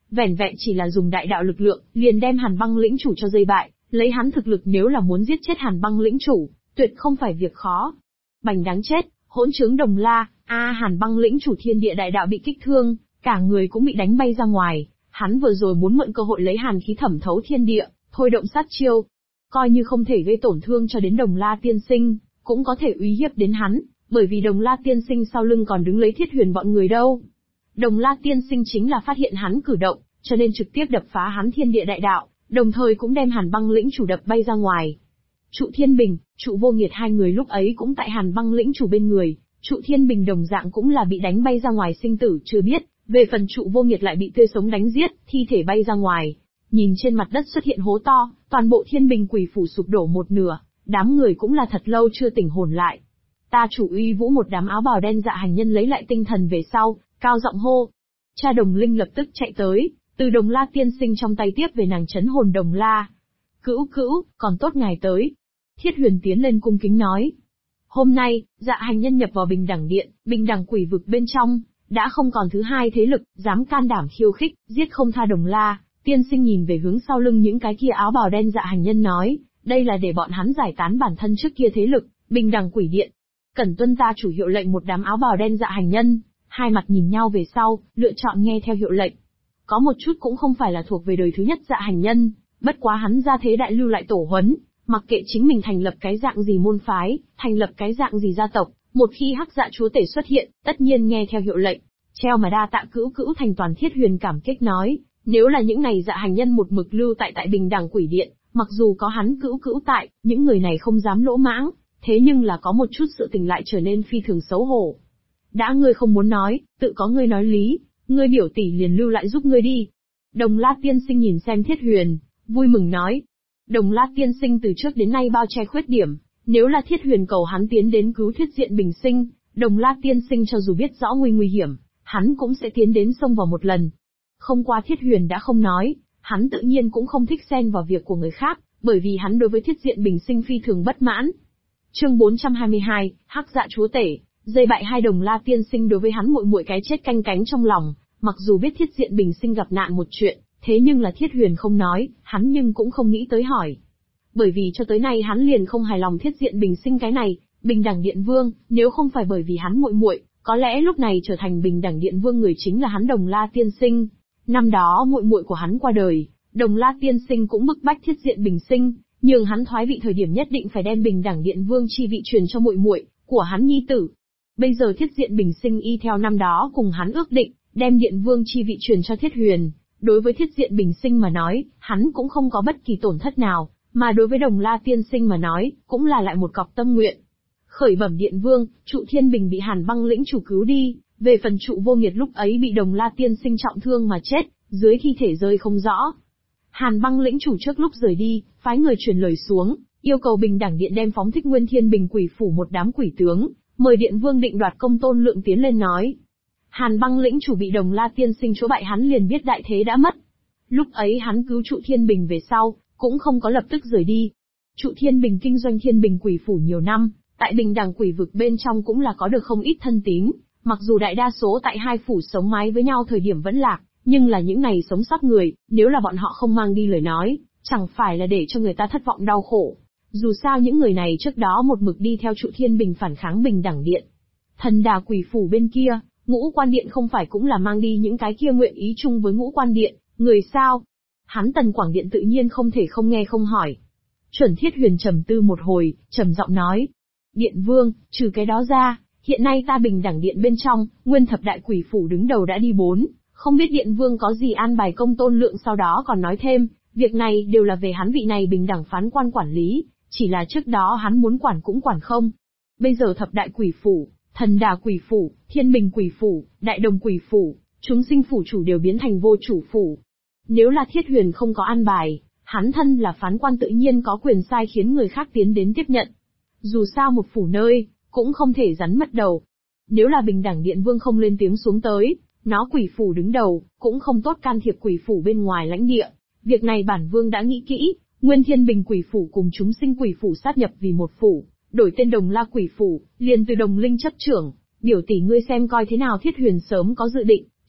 Vẻn vẹn chỉ là dùng đại đạo lực lượng, liền đem Hàn Băng lĩnh chủ cho dây bại, lấy hắn thực lực nếu là muốn giết chết Hàn Băng lĩnh chủ, tuyệt không phải việc khó. Bành đáng chết, hỗn trướng Đồng La, Hàn Băng lĩnh chủ thiên địa đại đạo bị kích thương, cả người cũng bị đánh bay ra ngoài, hắn vừa rồi muốn mượn cơ hội lấy hàn khí thẩm thấu thiên địa, thôi động sát chiêu. Coi như không thể gây tổn thương cho đến Đồng La tiên sinh, cũng có thể uy hiếp đến hắn, bởi vì Đồng La tiên sinh sau lưng còn đứng lấy Thiết Huyền bọn người đâu. Đồng La tiên sinh chính là phát hiện hắn cử động, cho nên trực tiếp đập phá hắn thiên địa đại đạo, đồng thời cũng đem Hàn Băng lĩnh chủ đập bay ra ngoài. Trụ Thiên Bình, Trụ Vô Nghiệt hai người lúc ấy cũng tại Hàn Băng lĩnh chủ bên người, Trụ Thiên Bình đồng dạng cũng là bị đánh bay ra ngoài sinh tử chưa biết, về phần Trụ Vô Nghiệt lại bị tươi sống đánh giết, thi thể bay ra ngoài. Nhìn trên mặt đất xuất hiện hố to, toàn bộ Thiên Bình quỷ phủ sụp đổ một nửa, đám người cũng là thật lâu chưa tỉnh hồn lại. Ta chủ uy vũ một đám áo bào đen dạ hành nhân lấy lại tinh thần về sau, cao giọng hô. Cha Đồng Linh lập tức chạy tới, từ Đồng La tiên sinh trong tay tiếp về nàng trấn hồn Đồng La. Cữu cữu, còn tốt ngài tới. Thiết Huyền tiến lên cung kính nói. Hôm nay, dạ hành nhân nhập vào Bình Đẳng Điện, Bình Đẳng quỷ vực bên trong, đã không còn thứ hai thế lực, dám can đảm khiêu khích, giết không tha Đồng La. Tiên sinh nhìn về hướng sau lưng những cái kia áo bào đen dạ hành nhân nói, đây là để bọn hắn giải tán bản thân trước kia thế lực, Bình Đẳng Quỷ Điện. Cẩn tuân ta chủ hiệu lệnh. Một đám áo bào đen dạ hành nhân, hai mặt nhìn nhau về sau, lựa chọn nghe theo hiệu lệnh. Có một chút cũng không phải là thuộc về đời thứ nhất dạ hành nhân, bất quá hắn ra thế đại lưu lại tổ huấn, mặc kệ chính mình thành lập cái dạng gì môn phái, thành lập cái dạng gì gia tộc, một khi Hắc Dạ chúa tể xuất hiện, tất nhiên nghe theo hiệu lệnh. Treo mà đa tạ cữu cữu thành toàn. Thiết Huyền cảm kích nói, nếu là những này dạ hành nhân một mực lưu tại Bình Đẳng Quỷ Điện, mặc dù có hắn cữu cữu tại, những người này không dám lỗ mãng, thế nhưng là có một chút sự tình lại trở nên phi thường xấu hổ. Đã ngươi không muốn nói, tự có ngươi nói lý, ngươi biểu tỷ liền lưu lại giúp ngươi đi. Đồng La tiên sinh nhìn xem Thiết Huyền, vui mừng nói. Đồng La tiên sinh từ trước đến nay bao che khuyết điểm, nếu là Thiết Huyền cầu hắn tiến đến cứu Thiết Diện Bình sinh, Đồng La tiên sinh cho dù biết rõ nguy hiểm, hắn cũng sẽ tiến đến xông vào một lần. Không qua Thiết Huyền đã không nói, hắn tự nhiên cũng không thích xen vào việc của người khác, bởi vì hắn đối với Thiết Diện Bình sinh phi thường bất mãn. Chương 422, Hắc Dạ chúa tể, dây bại hai. Đồng La tiên sinh đối với hắn muội muội cái chết canh cánh trong lòng, mặc dù biết Thiết Diện Bình sinh gặp nạn một chuyện, thế nhưng là Thiết Huyền không nói, hắn nhưng cũng không nghĩ tới hỏi. Bởi vì cho tới nay hắn liền không hài lòng Thiết Diện Bình sinh cái này, Bình Đẳng Điện Vương, nếu không phải bởi vì hắn muội muội, có lẽ lúc này trở thành Bình Đẳng Điện Vương người chính là hắn Đồng La tiên sinh. Năm đó muội muội của hắn qua đời, Đồng La tiên sinh cũng bức bách Thiết Diện Bình sinh, nhường hắn thoái vị thời điểm nhất định phải đem Bình Đẳng Điện Vương chi vị truyền cho muội muội của hắn nhi tử. Bây giờ Thiết Diện Bình sinh y theo năm đó cùng hắn ước định, đem Điện Vương chi vị truyền cho Thiết Huyền. Đối với Thiết Diện Bình sinh mà nói, hắn cũng không có bất kỳ tổn thất nào, mà đối với Đồng La tiên sinh mà nói, cũng là lại một cọc tâm nguyện. Khởi bẩm Điện Vương, Trụ Thiên Bình bị Hàn Băng lĩnh chủ cứu đi, về phần Trụ Vô Nghiệt lúc ấy bị Đồng La tiên sinh trọng thương mà chết, dưới thi thể rơi không rõ. Hàn Băng lĩnh chủ trước lúc rời đi, phái người truyền lời xuống, yêu cầu Bình Đẳng Điện đem phóng thích Nguyên Thiên Bình quỷ phủ một đám quỷ tướng, mời Điện Vương định đoạt công. Tôn Lượng tiến lên nói. Hàn Băng lĩnh chủ bị Đồng La tiên sinh chỗ bại, hắn liền biết đại thế đã mất. Lúc ấy hắn cứu Trụ Thiên Bình về sau, cũng không có lập tức rời đi. Trụ Thiên Bình kinh doanh Thiên Bình quỷ phủ nhiều năm, tại Bình Đẳng quỷ vực bên trong cũng là có được không ít thân tín, mặc dù đại đa số tại hai phủ sống mái với nhau thời điểm vẫn lạc, nhưng là những này sống sót người, nếu là bọn họ không mang đi lời nói, chẳng phải là để cho người ta thất vọng đau khổ. Dù sao những người này trước đó một mực đi theo Trụ Thiên Bình phản kháng Bình Đẳng Điện. Thần Đà quỷ phủ bên kia, Ngũ Quan Điện không phải cũng là mang đi những cái kia nguyện ý chung với Ngũ Quan Điện, người sao? Hắn Tần Quảng Điện tự nhiên không thể không nghe không hỏi. Chuẩn Thiết Huyền trầm tư một hồi, trầm giọng nói. Điện Vương, trừ cái đó ra, hiện nay ta Bình Đẳng Điện bên trong, Nguyên Thập Đại quỷ phủ đứng đầu đã đi 4, không biết Điện Vương có gì an bài công. Tôn Lượng sau đó còn nói thêm, việc này đều là về hắn vị này Bình Đẳng phán quan quản lý, chỉ là trước đó hắn muốn quản cũng quản không. Bây giờ Thập Đại quỷ phủ, Thần Đà quỷ phủ, Thiên Bình quỷ phủ, Đại Đồng quỷ phủ, Chúng Sinh phủ chủ đều biến thành vô chủ phủ. Nếu là Thiết Huyền không có an bài, hắn thân là phán quan tự nhiên có quyền sai khiến người khác tiến đến tiếp nhận. Dù sao một phủ nơi, cũng không thể rắn mất đầu. Nếu là Bình Đẳng Điện Vương không lên tiếng xuống tới, nó quỷ phủ đứng đầu, cũng không tốt can thiệp quỷ phủ bên ngoài lãnh địa. Việc này bản Vương đã nghĩ kỹ, Nguyên Thiên Bình quỷ phủ cùng Chúng Sinh quỷ phủ sát nhập vì một phủ, đổi tên Đồng La quỷ phủ, liền từ Đồng Linh chấp trưởng. Biểu tỷ ngươi xem coi thế nào. Thiết Huyền sớm có dự định,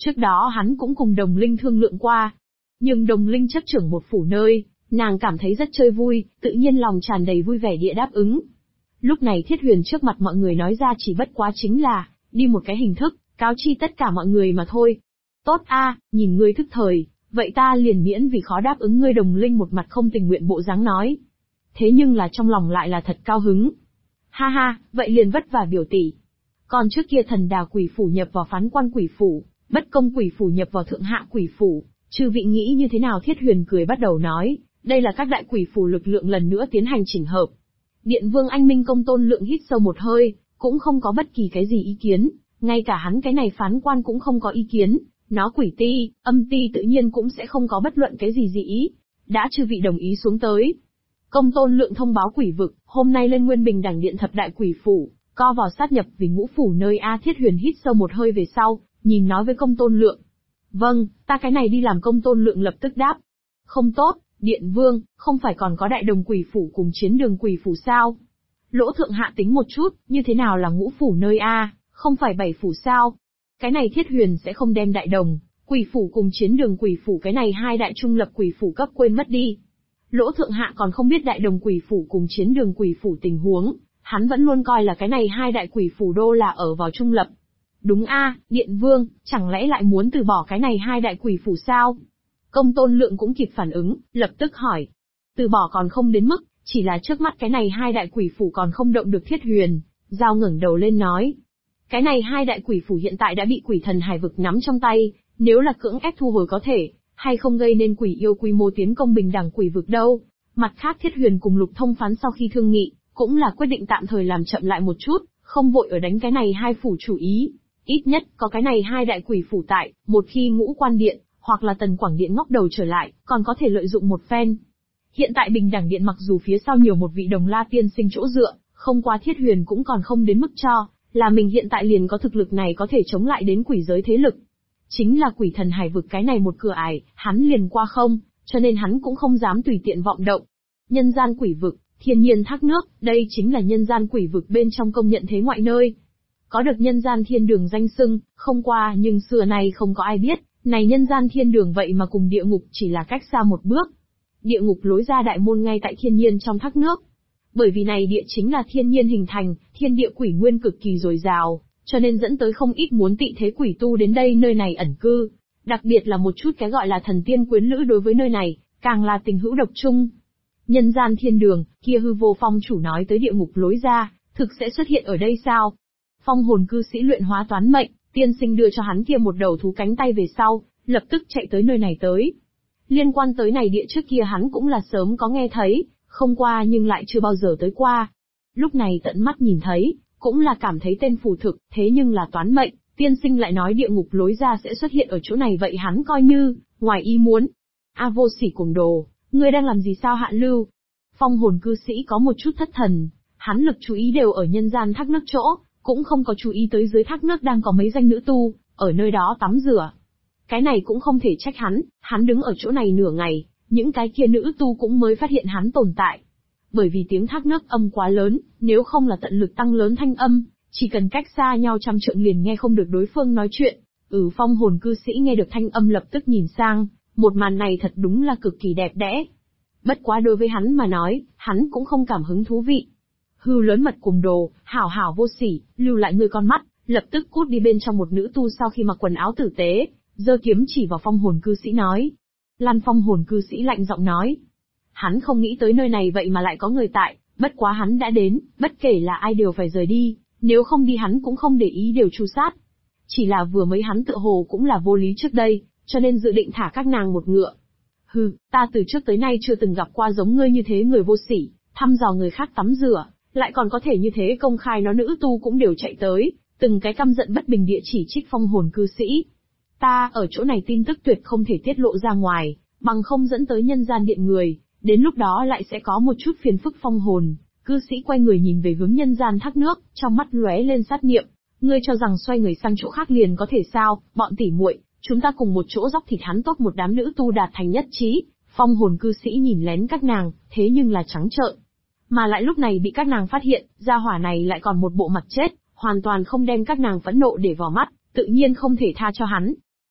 Trước đó hắn cũng cùng Đồng Linh thương lượng qua. Nhưng Đồng Linh chấp trưởng một phủ nơi, nàng cảm thấy rất chơi vui, tự nhiên lòng tràn đầy vui vẻ địa đáp ứng. Lúc này Thiết Huyền trước mặt mọi người nói ra chỉ bất quá chính là, đi một cái hình thức, cáo chi tất cả mọi người mà thôi. Tốt a, nhìn ngươi thức thời, vậy ta liền miễn vì khó đáp ứng ngươi. Đồng Linh một mặt không tình nguyện bộ dáng nói. Thế nhưng là trong lòng lại là thật cao hứng. Ha ha, vậy liền vất vả biểu tỷ. Còn trước kia Thần Đà quỷ phủ nhập vào Phán Quan quỷ phủ, Bất Công quỷ phủ nhập vào Thượng Hạ quỷ phủ, chư vị nghĩ như thế nào? Thiết Huyền cười bắt đầu nói, đây là các đại quỷ phủ lực lượng lần nữa tiến hành chỉnh hợp. Điện Vương Anh Minh Công Tôn Lượng hít sâu một hơi, cũng không có bất kỳ cái gì ý kiến, ngay cả hắn cái này Phán Quan cũng không có ý kiến, nó Quỷ Ti, Âm Ti tự nhiên cũng sẽ không có bất luận cái gì dị ý. Đã chư vị đồng ý xuống tới. Công Tôn Lượng thông báo quỷ vực, hôm nay lên Nguyên Bình Đẳng Điện thập đại quỷ phủ, co vào sát nhập vì ngũ phủ nơi A. Thiết Huyền hít sâu một hơi về sau, nhìn nói với Công Tôn Lượng. Vâng, ta cái này đi làm. Công Tôn Lượng lập tức đáp. Không tốt, Điện Vương, không phải còn có Đại Đồng quỷ phủ cùng Chiến Đường quỷ phủ sao? Lỗ Thượng Hạ tính một chút, như thế nào là ngũ phủ nơi A, không phải 7 phủ sao? Cái này Thiết Huyền sẽ không đem Đại Đồng quỷ phủ cùng Chiến Đường quỷ phủ cái này hai đại trung lập quỷ phủ cấp quên mất đi. Lỗ Thượng Hạ còn không biết Đại Đồng quỷ phủ cùng Chiến Đường quỷ phủ tình huống, hắn vẫn luôn coi là cái này hai đại quỷ phủ đô là ở vào trung lập. Đúng a, Điện Vương, chẳng lẽ lại muốn từ bỏ cái này hai đại quỷ phủ sao? Công Tôn Lượng cũng kịp phản ứng, lập tức hỏi. Từ bỏ còn không đến mức, chỉ là trước mắt cái này hai đại quỷ phủ còn không động được. Thiết Huyền Giao ngẩng đầu lên nói. Cái này hai đại quỷ phủ hiện tại đã bị Quỷ Thần Hải vực nắm trong tay, nếu là cưỡng ép thu hồi có thể, hay không gây nên quỷ yêu quy mô tiến công Bình Đẳng quỷ vực đâu. Mặt khác Thiết Huyền cùng Lục Thông Phán sau khi thương nghị, cũng là quyết định tạm thời làm chậm lại một chút, không vội ở đánh cái này hai phủ chủ ý. Ít nhất, có cái này hai đại quỷ phủ tại, một khi Ngũ Quan Điện, hoặc là Tần Quảng Điện ngóc đầu trở lại, còn có thể lợi dụng một phen. Hiện tại Bình Đẳng Điện mặc dù phía sau nhiều một vị Đồng La tiên sinh chỗ dựa, không qua Thiết Huyền cũng còn không đến mức cho, là mình hiện tại liền có thực lực này có thể chống lại đến quỷ giới thế lực. Chính là Quỷ Thần Hải vực cái này một cửa ải, hắn liền qua không, cho nên hắn cũng không dám tùy tiện vọng động. Nhân gian quỷ vực, thiên nhiên thác nước, đây chính là nhân gian quỷ vực bên trong công nhận thế ngoại nơi. Có được nhân gian thiên đường danh xưng, không qua nhưng xưa nay không có ai biết, này nhân gian thiên đường vậy mà cùng địa ngục chỉ là cách xa một bước. Địa ngục lối ra đại môn ngay tại thiên nhiên trong thác nước. Bởi vì này địa chính là thiên nhiên hình thành, thiên địa quỷ nguyên cực kỳ dồi dào, cho nên dẫn tới không ít muốn tị thế quỷ tu đến đây nơi này ẩn cư. Đặc biệt là một chút cái gọi là thần tiên quyến lữ đối với nơi này, càng là tình hữu độc chung. Nhân gian thiên đường, kia Hư Vô Phong chủ nói tới địa ngục lối ra, thực sẽ xuất hiện ở đây sao? Phong hồn cư sĩ luyện hóa toán mệnh, tiên sinh đưa cho hắn kia một đầu thú cánh tay về sau, lập tức chạy tới nơi này tới. Liên quan tới này địa trước kia hắn cũng là sớm có nghe thấy, không qua nhưng lại chưa bao giờ tới qua. Lúc này tận mắt nhìn thấy, cũng là cảm thấy tên phù thực, thế nhưng là toán mệnh, tiên sinh lại nói địa ngục lối ra sẽ xuất hiện ở chỗ này, vậy hắn coi như ngoài ý muốn. A vô sỉ cuồng đồ, ngươi đang làm gì sao Hạ Lưu? Phong hồn cư sĩ có một chút thất thần, hắn lực chú ý đều ở nhân gian thác nước chỗ, cũng không có chú ý tới dưới thác nước đang có mấy danh nữ tu, ở nơi đó tắm rửa. Cái này cũng không thể trách hắn đứng ở chỗ này nửa ngày, những cái kia nữ tu cũng mới phát hiện hắn tồn tại. Bởi vì tiếng thác nước âm quá lớn, nếu không là tận lực tăng lớn thanh âm, chỉ cần cách xa nhau trăm trượng liền nghe không được đối phương nói chuyện. Phong hồn cư sĩ nghe được thanh âm lập tức nhìn sang, một màn này thật đúng là cực kỳ đẹp đẽ. Bất quá đối với hắn mà nói, hắn cũng không cảm hứng thú vị. Hư lớn mật cuồng đồ, hảo hảo vô sỉ, lưu lại ngươi con mắt, lập tức cút đi. Bên trong một nữ tu sau khi mặc quần áo tử tế, giơ kiếm chỉ vào phong hồn cư sĩ nói. Lan phong hồn cư sĩ lạnh giọng nói. Hắn không nghĩ tới nơi này vậy mà lại có người tại, bất quá hắn đã đến, bất kể là ai đều phải rời đi, nếu không đi hắn cũng không để ý đều tru sát. Chỉ là vừa mới hắn tựa hồ cũng là vô lý trước đây, cho nên dự định thả các nàng một ngựa. Hừ, ta từ trước tới nay chưa từng gặp qua giống ngươi như thế người vô sỉ, thăm dò người khác tắm rửa, lại còn có thể như thế công khai. Nó nữ tu cũng đều chạy tới, từng cái căm giận bất bình địa chỉ trích phong hồn cư sĩ. Ta ở chỗ này tin tức tuyệt không thể tiết lộ ra ngoài, bằng không dẫn tới nhân gian điện người, đến lúc đó lại sẽ có một chút phiền phức. Phong hồn cư sĩ quay người nhìn về hướng nhân gian thác nước, trong mắt lóe lên sát niệm. Ngươi cho rằng xoay người sang chỗ khác liền có thể sao? Bọn tỉ muội, chúng ta cùng một chỗ dóc thịt hắn. Tốt, một đám nữ tu đạt thành nhất trí. Phong hồn cư sĩ nhìn lén các nàng, thế nhưng là trắng trợn. Mà lại lúc này bị các nàng phát hiện, gia hỏa này lại còn một bộ mặt chết, hoàn toàn không đem các nàng phẫn nộ để vào mắt, tự nhiên không thể tha cho hắn.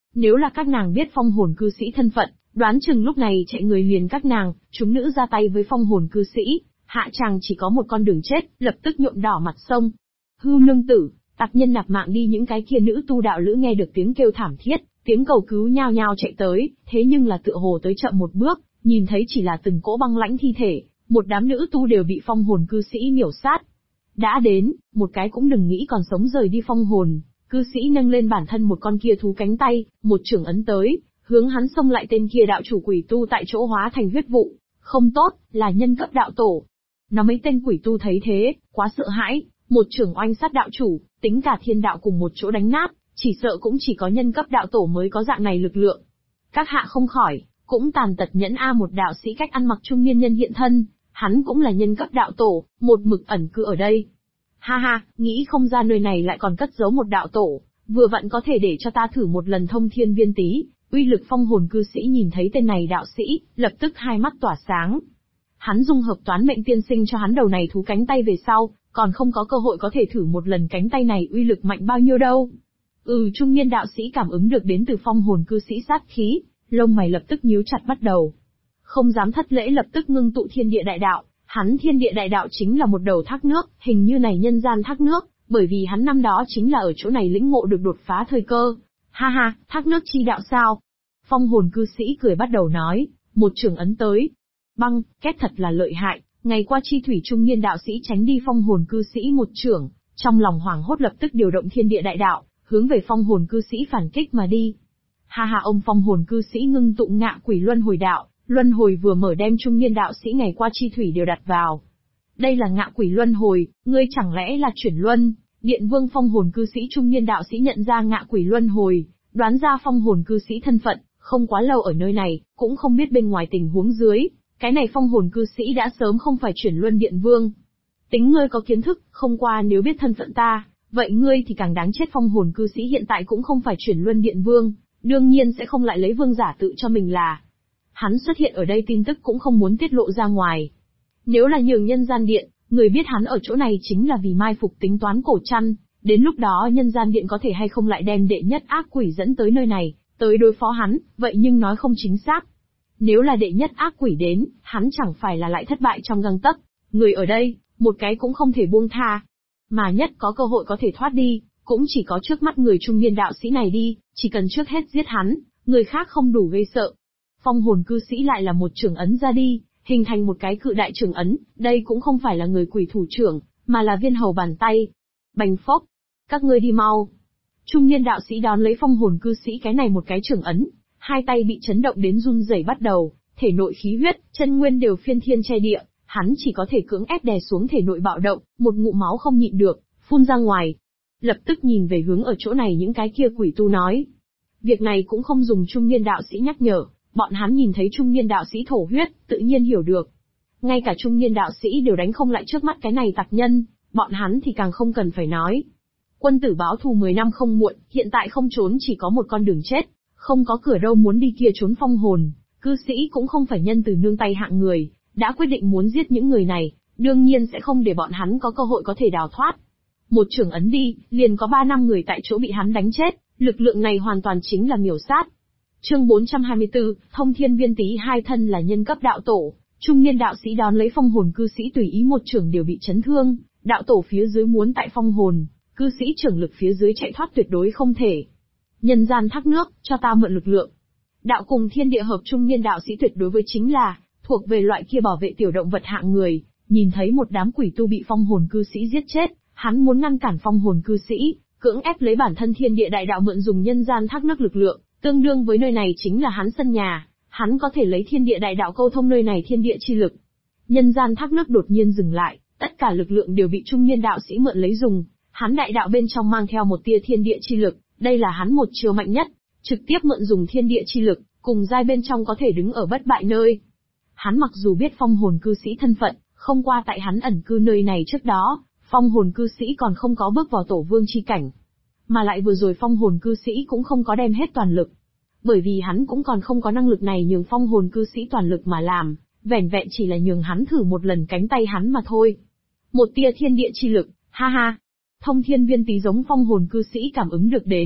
Nếu là các nàng biết phong hồn cư sĩ thân phận, đoán chừng lúc này chạy người liền các nàng, chúng nữ ra tay với phong hồn cư sĩ, hạ chàng chỉ có một con đường chết, lập tức nhuộm đỏ mặt sông. Hư nương tử, tặc nhân nạp mạng đi. Những cái kia nữ tu đạo lữ nghe được tiếng kêu thảm thiết, tiếng cầu cứu nhao nhao chạy tới, thế nhưng là tựa hồ tới chậm một bước, nhìn thấy chỉ là từng cỗ băng lãnh thi thể, một đám nữ tu đều bị phong hồn cư sĩ miểu sát. Đã đến, một cái cũng đừng nghĩ còn sống rời đi. Phong hồn cư sĩ nâng lên bản thân một con kia thú cánh tay, một chưởng ấn tới, hướng hắn xông lại. Tên kia đạo chủ quỷ tu tại chỗ hóa thành huyết vụ. Không tốt, là nhân cấp đạo tổ. Nó mấy tên quỷ tu thấy thế, quá sợ hãi, một chưởng oanh sát đạo chủ, tính cả thiên đạo cùng một chỗ đánh nát, chỉ sợ cũng chỉ có nhân cấp đạo tổ mới có dạng này lực lượng. Các hạ không khỏi, cũng tàn tật nhẫn a. Một đạo sĩ cách ăn mặc trung niên nhân hiện thân, hắn cũng là nhân cấp đạo tổ, một mực ẩn cư ở đây. Ha ha, nghĩ không ra nơi này lại còn cất giấu một đạo tổ, vừa vặn có thể để cho ta thử một lần thông thiên viên tí. Uy lực phong hồn cư sĩ nhìn thấy tên này đạo sĩ, lập tức hai mắt tỏa sáng. Hắn dung hợp toán mệnh tiên sinh cho hắn đầu này thú cánh tay về sau, còn không có cơ hội có thể thử một lần cánh tay này uy lực mạnh bao nhiêu đâu. Trung niên đạo sĩ cảm ứng được đến từ phong hồn cư sĩ sát khí, lông mày lập tức nhíu chặt bắt đầu. Không dám thất lễ, lập tức ngưng tụ thiên địa đại đạo. Hắn thiên địa đại đạo chính là một đầu thác nước, hình như này nhân gian thác nước, bởi vì hắn năm đó chính là ở chỗ này lĩnh ngộ được đột phá thời cơ. Ha ha, thác nước chi đạo sao? Phong hồn cư sĩ cười bắt đầu nói, một chưởng ấn tới. Băng, kết thật là lợi hại. Ngày qua chi thủy trung niên đạo sĩ tránh đi phong hồn cư sĩ một chưởng, trong lòng hoảng hốt lập tức điều động thiên địa đại đạo, hướng về phong hồn cư sĩ phản kích mà đi. Ha ha, ông phong hồn cư sĩ ngưng tụ ngạ quỷ luân hồi đạo, luân hồi vừa mở đem trung niên đạo sĩ ngày qua chi thủy đều đặt vào. Đây là ngạ quỷ luân hồi, ngươi chẳng lẽ là chuyển luân? Điện vương phong hồn cư sĩ trung niên đạo sĩ nhận ra ngạ quỷ luân hồi, đoán ra phong hồn cư sĩ thân phận, không quá lâu ở nơi này, cũng không biết bên ngoài tình huống dưới. Cái này phong hồn cư sĩ đã sớm không phải chuyển luân điện vương. Tính ngươi có kiến thức, không qua nếu biết thân phận ta, vậy ngươi thì càng đáng chết. Phong hồn cư sĩ hiện tại cũng không phải chuyển luân điện vương, đương nhiên sẽ không lại lấy vương giả tự cho mình là. Hắn xuất hiện ở đây tin tức cũng không muốn tiết lộ ra ngoài. Nếu là nhường nhân gian điện, người biết hắn ở chỗ này chính là vì mai phục tính toán cổ chăn, đến lúc đó nhân gian điện có thể hay không lại đem đệ nhất ác quỷ dẫn tới nơi này, tới đối phó hắn, vậy nhưng nói không chính xác. Nếu là đệ nhất ác quỷ đến, hắn chẳng phải là lại thất bại trong gang tấc. Người ở đây, một cái cũng không thể buông tha. Mà nhất có cơ hội có thể thoát đi, cũng chỉ có trước mắt người trung niên đạo sĩ này đi, chỉ cần trước hết giết hắn, người khác không đủ gây sợ. Phong hồn cư sĩ lại là một trường ấn ra đi, hình thành một cái cự đại trường ấn, đây cũng không phải là người quỷ thủ trưởng, mà là viên hầu bàn tay. Bành phốc, các ngươi đi mau. Trung niên đạo sĩ đón lấy phong hồn cư sĩ cái này một cái trường ấn, hai tay bị chấn động đến run rẩy bắt đầu, thể nội khí huyết, chân nguyên đều phiên thiên che địa, hắn chỉ có thể cưỡng ép đè xuống thể nội bạo động, một ngụm máu không nhịn được, phun ra ngoài. Lập tức nhìn về hướng ở chỗ này những cái kia quỷ tu nói. Việc này cũng không dùng trung niên đạo sĩ nhắc nhở, bọn hắn nhìn thấy trung niên đạo sĩ thổ huyết, tự nhiên hiểu được. Ngay cả trung niên đạo sĩ đều đánh không lại trước mắt cái này tặc nhân, bọn hắn thì càng không cần phải nói. Quân tử báo thù 10 năm không muộn, hiện tại không trốn chỉ có một con đường chết, không có cửa đâu muốn đi kia trốn. Phong hồn cư sĩ cũng không phải nhân từ nương tay hạng người, đã quyết định muốn giết những người này, đương nhiên sẽ không để bọn hắn có cơ hội có thể đào thoát. Một trường ấn đi, liền có 3 năm người tại chỗ bị hắn đánh chết, lực lượng này hoàn toàn chính là miểu sát. Chương 424, Thông Thiên Viên Tý hai thân là nhân cấp đạo tổ, trung niên đạo sĩ đón lấy phong hồn cư sĩ tùy ý một trường đều bị chấn thương, đạo tổ phía dưới muốn tại phong hồn cư sĩ trưởng lực phía dưới chạy thoát tuyệt đối không thể. Nhân gian thác nước, cho ta mượn lực lượng. Đạo cùng thiên địa hợp, trung niên đạo sĩ tuyệt đối với chính là thuộc về loại kia bảo vệ tiểu động vật hạng người, nhìn thấy một đám quỷ tu bị phong hồn cư sĩ giết chết, hắn muốn ngăn cản phong hồn cư sĩ, cưỡng ép lấy bản thân thiên địa đại đạo mượn dùng nhân gian thác nước lực lượng, tương đương với nơi này chính là hắn sân nhà, hắn có thể lấy thiên địa đại đạo câu thông nơi này thiên địa chi lực. Nhân gian thác nước đột nhiên dừng lại, tất cả lực lượng đều bị trung niên đạo sĩ mượn lấy dùng, hắn đại đạo bên trong mang theo một tia thiên địa chi lực, đây là hắn một chiêu mạnh nhất, trực tiếp mượn dùng thiên địa chi lực, cùng giai bên trong có thể đứng ở bất bại nơi. Hắn mặc dù biết phong hồn cư sĩ thân phận, không qua tại hắn ẩn cư nơi này trước đó, phong hồn cư sĩ còn không có bước vào tổ vương chi cảnh. Mà lại vừa rồi phong hồn cư sĩ cũng không có đem hết toàn lực. Bởi vì hắn cũng còn không có năng lực này nhường phong hồn cư sĩ toàn lực mà làm, vẻn vẹn chỉ là nhường hắn thử một lần cánh tay hắn mà thôi. Một tia thiên địa chi lực, ha ha. Thông Thiên Viên Tý giống phong hồn cư sĩ cảm ứng được đến,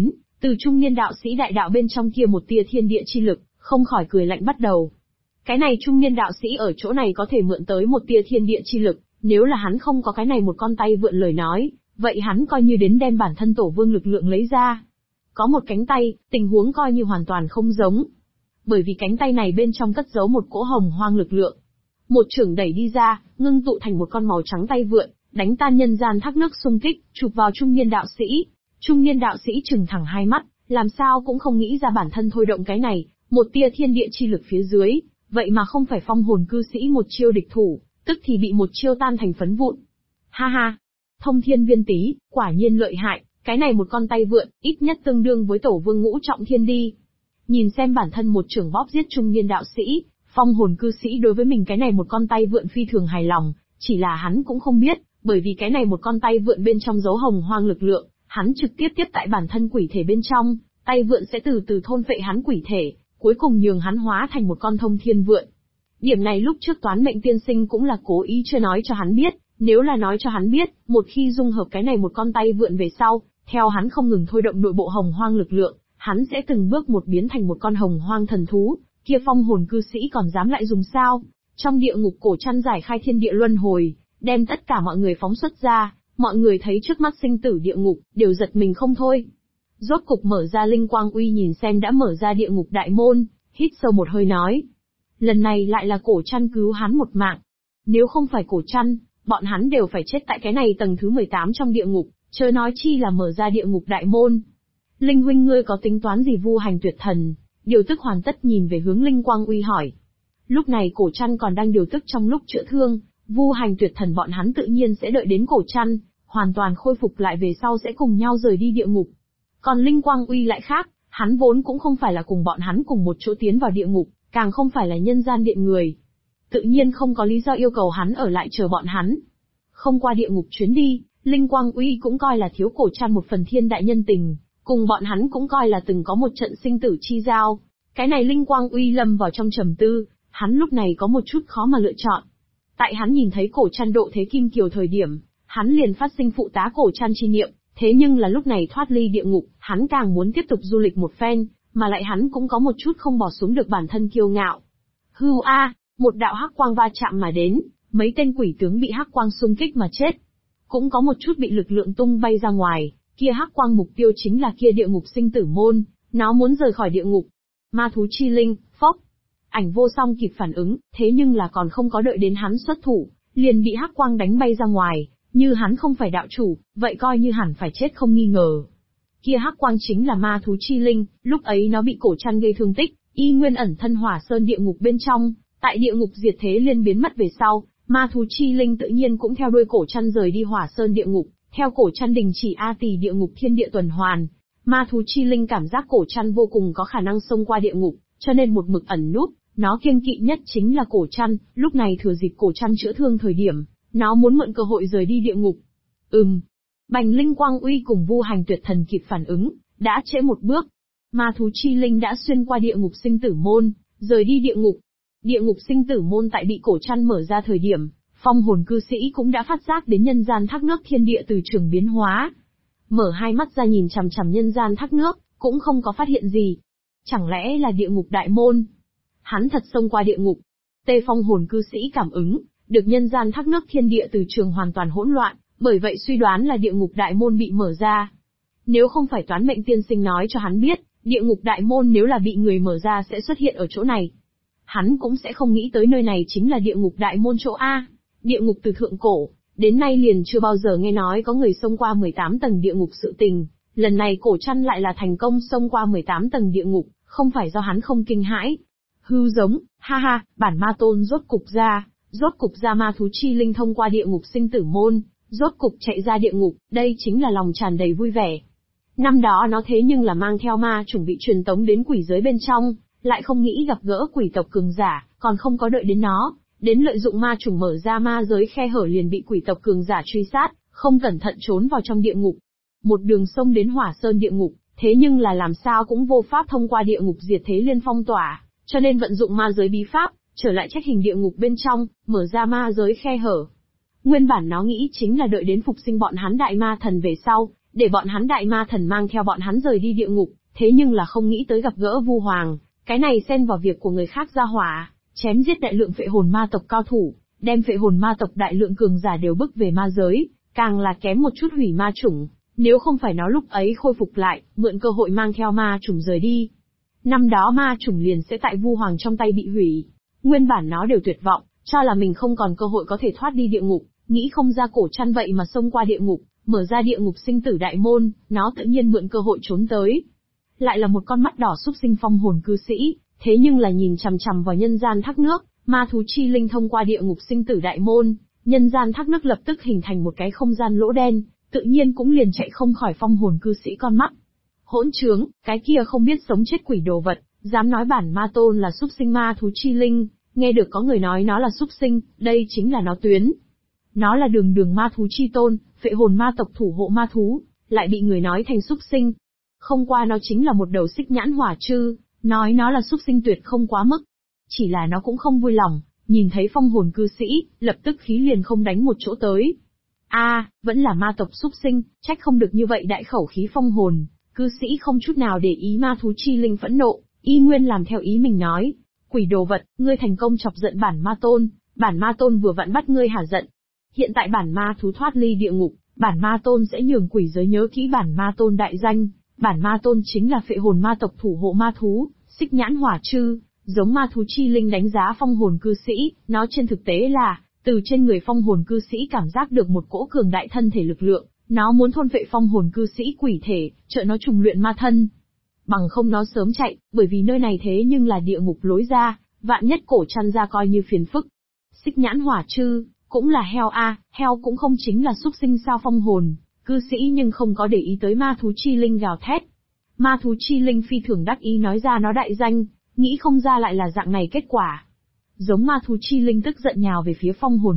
Từ trung niên đạo sĩ đại đạo bên trong kia một tia thiên địa chi lực, không khỏi cười lạnh bắt đầu. Cái này trung niên đạo sĩ ở chỗ này có thể mượn tới một tia thiên địa chi lực, nếu là hắn không có cái này một con tay vượn lời nói, vậy hắn coi như đến đem bản thân tổ vương lực lượng lấy ra. Có một cánh tay, tình huống coi như hoàn toàn không giống. Bởi vì cánh tay này bên trong cất giấu một cỗ hồng hoang lực lượng. Một chưởng đẩy đi ra, ngưng tụ thành một con màu trắng tay vượn, đánh tan nhân gian thác nước xung kích, chụp vào trung niên đạo sĩ. Trung niên đạo sĩ trừng thẳng hai mắt, làm sao cũng không nghĩ ra bản thân thôi động cái này, một tia thiên địa chi lực phía dưới, vậy mà không phải phong hồn cư sĩ một chiêu địch thủ, tức thì bị một chiêu tan thành phấn vụn. Ha ha, thông thiên viên tý, quả nhiên lợi hại, cái này một con tay vượn, ít nhất tương đương với tổ vương ngũ trọng thiên đi. Nhìn xem bản thân một trưởng bóp giết trung niên đạo sĩ, phong hồn cư sĩ đối với mình cái này một con tay vượn phi thường hài lòng, chỉ là hắn cũng không biết, bởi vì cái này một con tay vượn bên trong dấu hồng hoang lực lượng, hắn trực tiếp tiếp tại bản thân quỷ thể bên trong, tay vượn sẽ từ từ thôn phệ hắn quỷ thể, cuối cùng nhường hắn hóa thành một con thông thiên vượn. Điểm này lúc trước Toán Mệnh Tiên Sinh cũng là cố ý chưa nói cho hắn biết, nếu là nói cho hắn biết, một khi dung hợp cái này một con tay vượn về sau, theo hắn không ngừng thôi động nội bộ hồng hoang lực lượng, hắn sẽ từng bước một biến thành một con hồng hoang thần thú, kia phong hồn cư sĩ còn dám lại dùng sao? Trong địa ngục cổ chăn giải khai thiên địa luân hồi, đem tất cả mọi người phóng xuất ra, mọi người thấy trước mắt sinh tử địa ngục, đều giật mình không thôi. Rốt cục mở ra linh quang uy nhìn xem đã mở ra địa ngục đại môn, hít sâu một hơi nói. Lần này lại là cổ chăn cứu hắn một mạng. Nếu không phải cổ chăn, bọn hắn đều phải chết tại cái này tầng thứ 18 trong địa ngục, chớ nói chi là mở ra địa ngục đại môn. Linh huynh ngươi có tính toán gì Vu Hành Tuyệt Thần? Điều tức hoàn tất nhìn về hướng Linh Quang Uy hỏi. Lúc này cổ chăn còn đang điều tức trong lúc chữa thương, Vu Hành Tuyệt Thần bọn hắn tự nhiên sẽ đợi đến cổ chăn hoàn toàn khôi phục lại về sau sẽ cùng nhau rời đi địa ngục. Còn Linh Quang Uy lại khác, hắn vốn cũng không phải là cùng bọn hắn cùng một chỗ tiến vào địa ngục, càng không phải là nhân gian điện người. Tự nhiên không có lý do yêu cầu hắn ở lại chờ bọn hắn. Không qua địa ngục chuyến đi, Linh Quang Uy cũng coi là thiếu cổ chăn một phần thiên đại nhân tình, cùng bọn hắn cũng coi là từng có một trận sinh tử chi giao. Cái này Linh Quang Uy lâm vào trong trầm tư, hắn lúc này có một chút khó mà lựa chọn. Tại hắn nhìn thấy cổ chăn độ thế kim kiều thời điểm, hắn liền phát sinh phụ tá cổ chăn chi niệm, thế nhưng là lúc này thoát ly địa ngục, hắn càng muốn tiếp tục du lịch một phen, mà lại hắn cũng có một chút không bỏ xuống được bản thân kiêu ngạo. Hưu a, một đạo hắc quang va chạm mà đến, mấy tên quỷ tướng bị hắc quang xung kích mà chết. Cũng có một chút bị lực lượng tung bay ra ngoài, kia hắc quang mục tiêu chính là kia địa ngục sinh tử môn, nó muốn rời khỏi địa ngục. Ma thú chi linh, phốc. Ảnh Vô Song kịp phản ứng, thế nhưng là còn không có đợi đến hắn xuất thủ, liền bị hắc quang đánh bay ra ngoài, như hắn không phải đạo chủ, vậy coi như hẳn phải chết không nghi ngờ. Kia hắc quang chính là ma thú chi linh, lúc ấy nó bị cổ chăn gây thương tích, y nguyên ẩn thân Hỏa Sơn địa ngục bên trong, tại địa ngục diệt thế liên biến mất về sau, ma thú chi linh tự nhiên cũng theo đuôi cổ chăn rời đi Hỏa Sơn địa ngục, theo cổ chăn đình chỉ A Tỳ địa ngục thiên địa tuần hoàn. Ma thú chi linh cảm giác cổ chăn vô cùng có khả năng xông qua địa ngục, cho nên một mực ẩn núp, nó kiêng kỵ nhất chính là cổ chăn, lúc này thừa dịp cổ chăn chữa thương thời điểm, nó muốn mượn cơ hội rời đi địa ngục. Bành Linh Quang Uy cùng Vu Hành Tuyệt Thần kịp phản ứng, đã trễ một bước. Ma thú chi linh đã xuyên qua địa ngục sinh tử môn, rời đi địa ngục. Địa ngục sinh tử môn tại bị cổ chăn mở ra thời điểm, phong hồn cư sĩ cũng đã phát giác đến nhân gian thác nước thiên địa từ trường biến hóa. Mở hai mắt ra nhìn chằm chằm nhân gian thác nước, cũng không có phát hiện gì. Chẳng lẽ là địa ngục đại môn? Hắn thật xông qua địa ngục. Tê phong hồn cư sĩ cảm ứng, được nhân gian thác nước thiên địa từ trường hoàn toàn hỗn loạn, bởi vậy suy đoán là địa ngục đại môn bị mở ra. Nếu không phải Toán Mệnh Tiên Sinh nói cho hắn biết, địa ngục đại môn nếu là bị người mở ra sẽ xuất hiện ở chỗ này, hắn cũng sẽ không nghĩ tới nơi này chính là địa ngục đại môn chỗ A. Địa ngục từ thượng cổ, đến nay liền chưa bao giờ nghe nói có người xông qua 18 tầng địa ngục sự tình, lần này cổ chăn lại là thành công xông qua 18 tầng địa ngục, không phải do hắn không kinh hãi. Hư giống, ha ha, bản ma tôn rốt cục ra ma thú chi linh thông qua địa ngục sinh tử môn, rốt cục chạy ra địa ngục, đây chính là lòng tràn đầy vui vẻ. Năm đó nó thế nhưng là mang theo ma chủng bị truyền tống đến quỷ giới bên trong, lại không nghĩ gặp gỡ quỷ tộc cường giả, còn không có đợi đến nó, đến lợi dụng ma chủng mở ra ma giới khe hở liền bị quỷ tộc cường giả truy sát, không cẩn thận trốn vào trong địa ngục. Một đường sông đến Hỏa Sơn địa ngục, thế nhưng là làm sao cũng vô pháp thông qua địa ngục diệt thế liên phong tỏa, cho nên vận dụng ma giới bí pháp, trở lại trách hình địa ngục bên trong, mở ra ma giới khe hở. Nguyên bản nó nghĩ chính là đợi đến phục sinh bọn hắn đại ma thần về sau, để bọn hắn đại ma thần mang theo bọn hắn rời đi địa ngục, thế nhưng là không nghĩ tới gặp gỡ Vu Hoàng, cái này xen vào việc của người khác ra hỏa, chém giết đại lượng phệ hồn ma tộc cao thủ, đem phệ hồn ma tộc đại lượng cường giả đều bức về ma giới, càng là kém một chút hủy ma chủng, nếu không phải nó lúc ấy khôi phục lại, mượn cơ hội mang theo ma chủng rời đi. Năm đó ma chủng liền sẽ tại Vu Hoàng trong tay bị hủy. Nguyên bản nó đều tuyệt vọng, cho là mình không còn cơ hội có thể thoát đi địa ngục, nghĩ không ra cổ chăn vậy mà xông qua địa ngục, mở ra địa ngục sinh tử đại môn, nó tự nhiên mượn cơ hội trốn tới. Lại là một con mắt đỏ xúc sinh phong hồn cư sĩ, thế nhưng là nhìn chằm chằm vào nhân gian thác nước, ma thú chi linh thông qua địa ngục sinh tử đại môn, nhân gian thác nước lập tức hình thành một cái không gian lỗ đen, tự nhiên cũng liền chạy không khỏi phong hồn cư sĩ con mắt. Hỗn trướng, cái kia không biết sống chết quỷ đồ vật, dám nói bản ma tôn là xúc sinh ma thú chi linh, nghe được có người nói nó là xúc sinh, đây chính là nó tuyến. Nó là đường đường ma thú chi tôn, phệ hồn ma tộc thủ hộ ma thú, lại bị người nói thành xúc sinh. Không qua nó chính là một đầu xích nhãn hỏa trư, nói nó là xúc sinh tuyệt không quá mức. Chỉ là nó cũng không vui lòng, nhìn thấy phong hồn cư sĩ, lập tức khí liền không đánh một chỗ tới. Vẫn là ma tộc xúc sinh, trách không được như vậy đại khẩu khí phong hồn, cư sĩ không chút nào để ý ma thú chi linh phẫn nộ, y nguyên làm theo ý mình nói. Quỷ đồ vật, ngươi thành công chọc giận bản ma tôn vừa vặn bắt ngươi hả giận. Hiện tại bản ma thú thoát ly địa ngục, bản ma tôn sẽ nhường quỷ giới nhớ kỹ bản ma tôn đại danh, bản ma tôn chính là phệ hồn ma tộc thủ hộ ma thú, xích nhãn hỏa trư, giống ma thú chi linh đánh giá phong hồn cư sĩ, nó trên thực tế là, từ trên người phong hồn cư sĩ cảm giác được một cỗ cường đại thân thể lực lượng, nó muốn thôn phệ phong hồn cư sĩ quỷ thể, trợ nó trùng luyện ma thân. Bằng không nó sớm chạy, bởi vì nơi này thế nhưng là địa ngục lối ra, vạn nhất cổ chăn ra coi như phiền phức. Xích nhãn hỏa trư, cũng là heo heo cũng không chính là xúc sinh sao phong hồn, cư sĩ nhưng không có để ý tới ma thú chi linh gào thét. Ma thú chi linh phi thường đắc ý nói ra nó đại danh, nghĩ không ra lại là dạng này kết quả. Giống ma thú chi linh tức giận nhào về phía phong hồn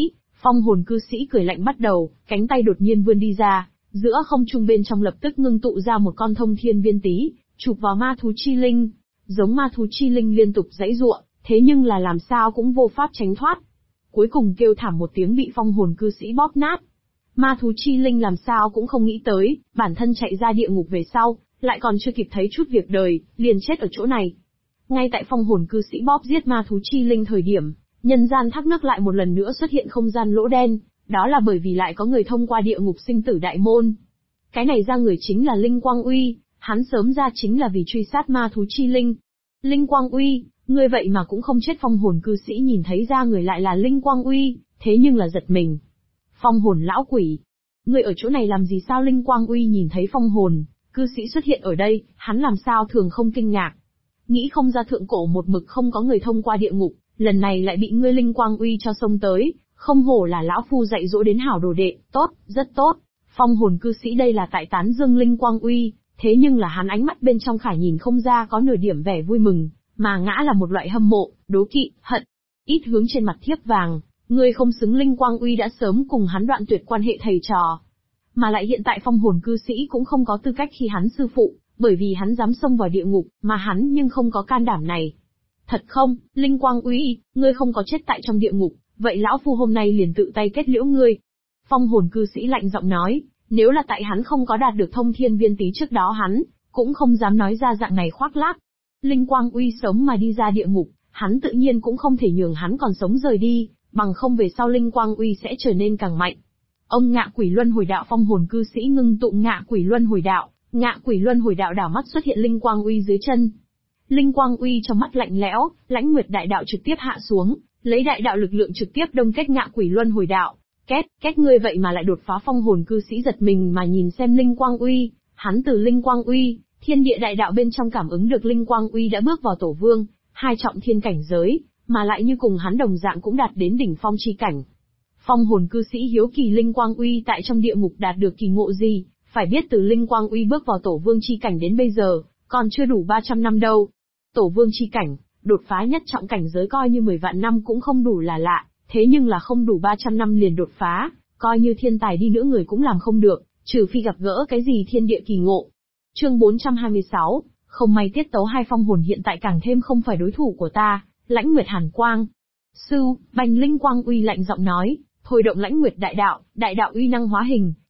cư sĩ cười lạnh bắt đầu, cánh tay đột nhiên vươn đi ra, giữa không trung bên trong lập tức ngưng tụ ra một con thông thiên viên tý, chụp vào ma thú chi linh. Giống ma thú chi linh liên tục giãy giụa, thế nhưng là làm sao cũng vô pháp tránh thoát. Cuối cùng kêu thảm một tiếng bị phong hồn cư sĩ bóp nát. Ma thú chi linh làm sao cũng không nghĩ tới, bản thân chạy ra địa ngục về sau, lại còn chưa kịp thấy chút việc đời, liền chết ở chỗ này. Ngay tại phong hồn cư sĩ bóp giết ma thú chi linh thời điểm, nhân gian thác nước lại một lần nữa xuất hiện không gian lỗ đen, đó là bởi vì lại có người thông qua địa ngục sinh tử đại môn. Cái này ra người chính là Linh Quang Uy, hắn sớm ra chính là vì truy sát ma thú chi linh. Linh Quang Uy, ngươi vậy mà cũng không chết. Phong hồn cư sĩ nhìn thấy ra người lại là Linh Quang Uy, thế nhưng là giật mình. Phong hồn lão quỷ, ngươi ở chỗ này làm gì sao? Linh Quang Uy nhìn thấy phong hồn cư sĩ xuất hiện ở đây, hắn làm sao thường không kinh ngạc. Nghĩ không ra thượng cổ một mực không có người thông qua địa ngục, lần này lại bị ngươi Linh Quang Uy cho xông tới, không hổ là lão phu dạy dỗ đến hảo đồ đệ, tốt, rất tốt. Phong hồn cư sĩ đây là tại tán dương Linh Quang Uy, thế nhưng là hắn ánh mắt bên trong khải nhìn không ra có nửa điểm vẻ vui mừng, mà ngã là một loại hâm mộ, đố kỵ, hận. Ít hướng trên mặt thiếp vàng, ngươi không xứng. Linh Quang Uy đã sớm cùng hắn đoạn tuyệt quan hệ thầy trò. Mà lại hiện tại phong hồn cư sĩ cũng không có tư cách khi hắn sư phụ, bởi vì hắn dám xông vào địa ngục, mà hắn nhưng không có can đảm này. Thật không, Linh Quang Uy, ngươi không có chết tại trong địa ngục, vậy lão phu hôm nay liền tự tay kết liễu ngươi. Phong hồn cư sĩ lạnh giọng nói, nếu là tại hắn không có đạt được thông thiên viên tý trước đó hắn, cũng không dám nói ra dạng này khoác lác. Linh Quang Uy sống mà đi ra địa ngục, hắn tự nhiên cũng không thể nhường hắn còn sống rời đi, bằng không về sau Linh Quang Uy sẽ trở nên càng mạnh. Ông Ngạ Quỷ Luân Hồi Đạo. Phong hồn cư sĩ ngưng tụ Ngạ Quỷ Luân Hồi Đạo, Ngạ Quỷ Luân Hồi Đạo đảo mắt xuất hiện Linh Quang Uy dưới chân. Linh Quang Uy trong mắt lạnh lẽo, Lãnh Nguyệt Đại Đạo trực tiếp hạ xuống, lấy đại đạo lực lượng trực tiếp đông kết Ngạ Quỷ Luân Hồi Đạo. Két ngươi vậy mà lại đột phá. Phong hồn cư sĩ giật mình mà nhìn xem Linh Quang Uy, hắn từ Linh Quang Uy, thiên địa đại đạo bên trong cảm ứng được Linh Quang Uy đã bước vào tổ vương, hai trọng thiên cảnh giới, mà lại như cùng hắn đồng dạng cũng đạt đến đỉnh phong chi cảnh. Phong hồn cư sĩ hiếu kỳ Linh Quang Uy tại trong địa ngục đạt được kỳ ngộ gì, phải biết từ Linh Quang Uy bước vào tổ vương chi cảnh đến bây giờ, còn chưa đủ 300 năm đâu. Tổ vương chi cảnh, đột phá nhất trọng cảnh giới coi như 10 vạn năm cũng không đủ là lạ, thế nhưng là không đủ 300 năm liền đột phá, coi như thiên tài đi nữa người cũng làm không được, trừ phi gặp gỡ cái gì thiên địa kỳ ngộ. Chương 426, không may tiết tấu hai. Phong hồn hiện tại càng thêm không phải đối thủ của ta. Lãnh Nguyệt Hàn Quang. Bành. Linh Quang Uy lạnh giọng nói, thôi động Lãnh Nguyệt Đại Đạo uy năng hóa hình,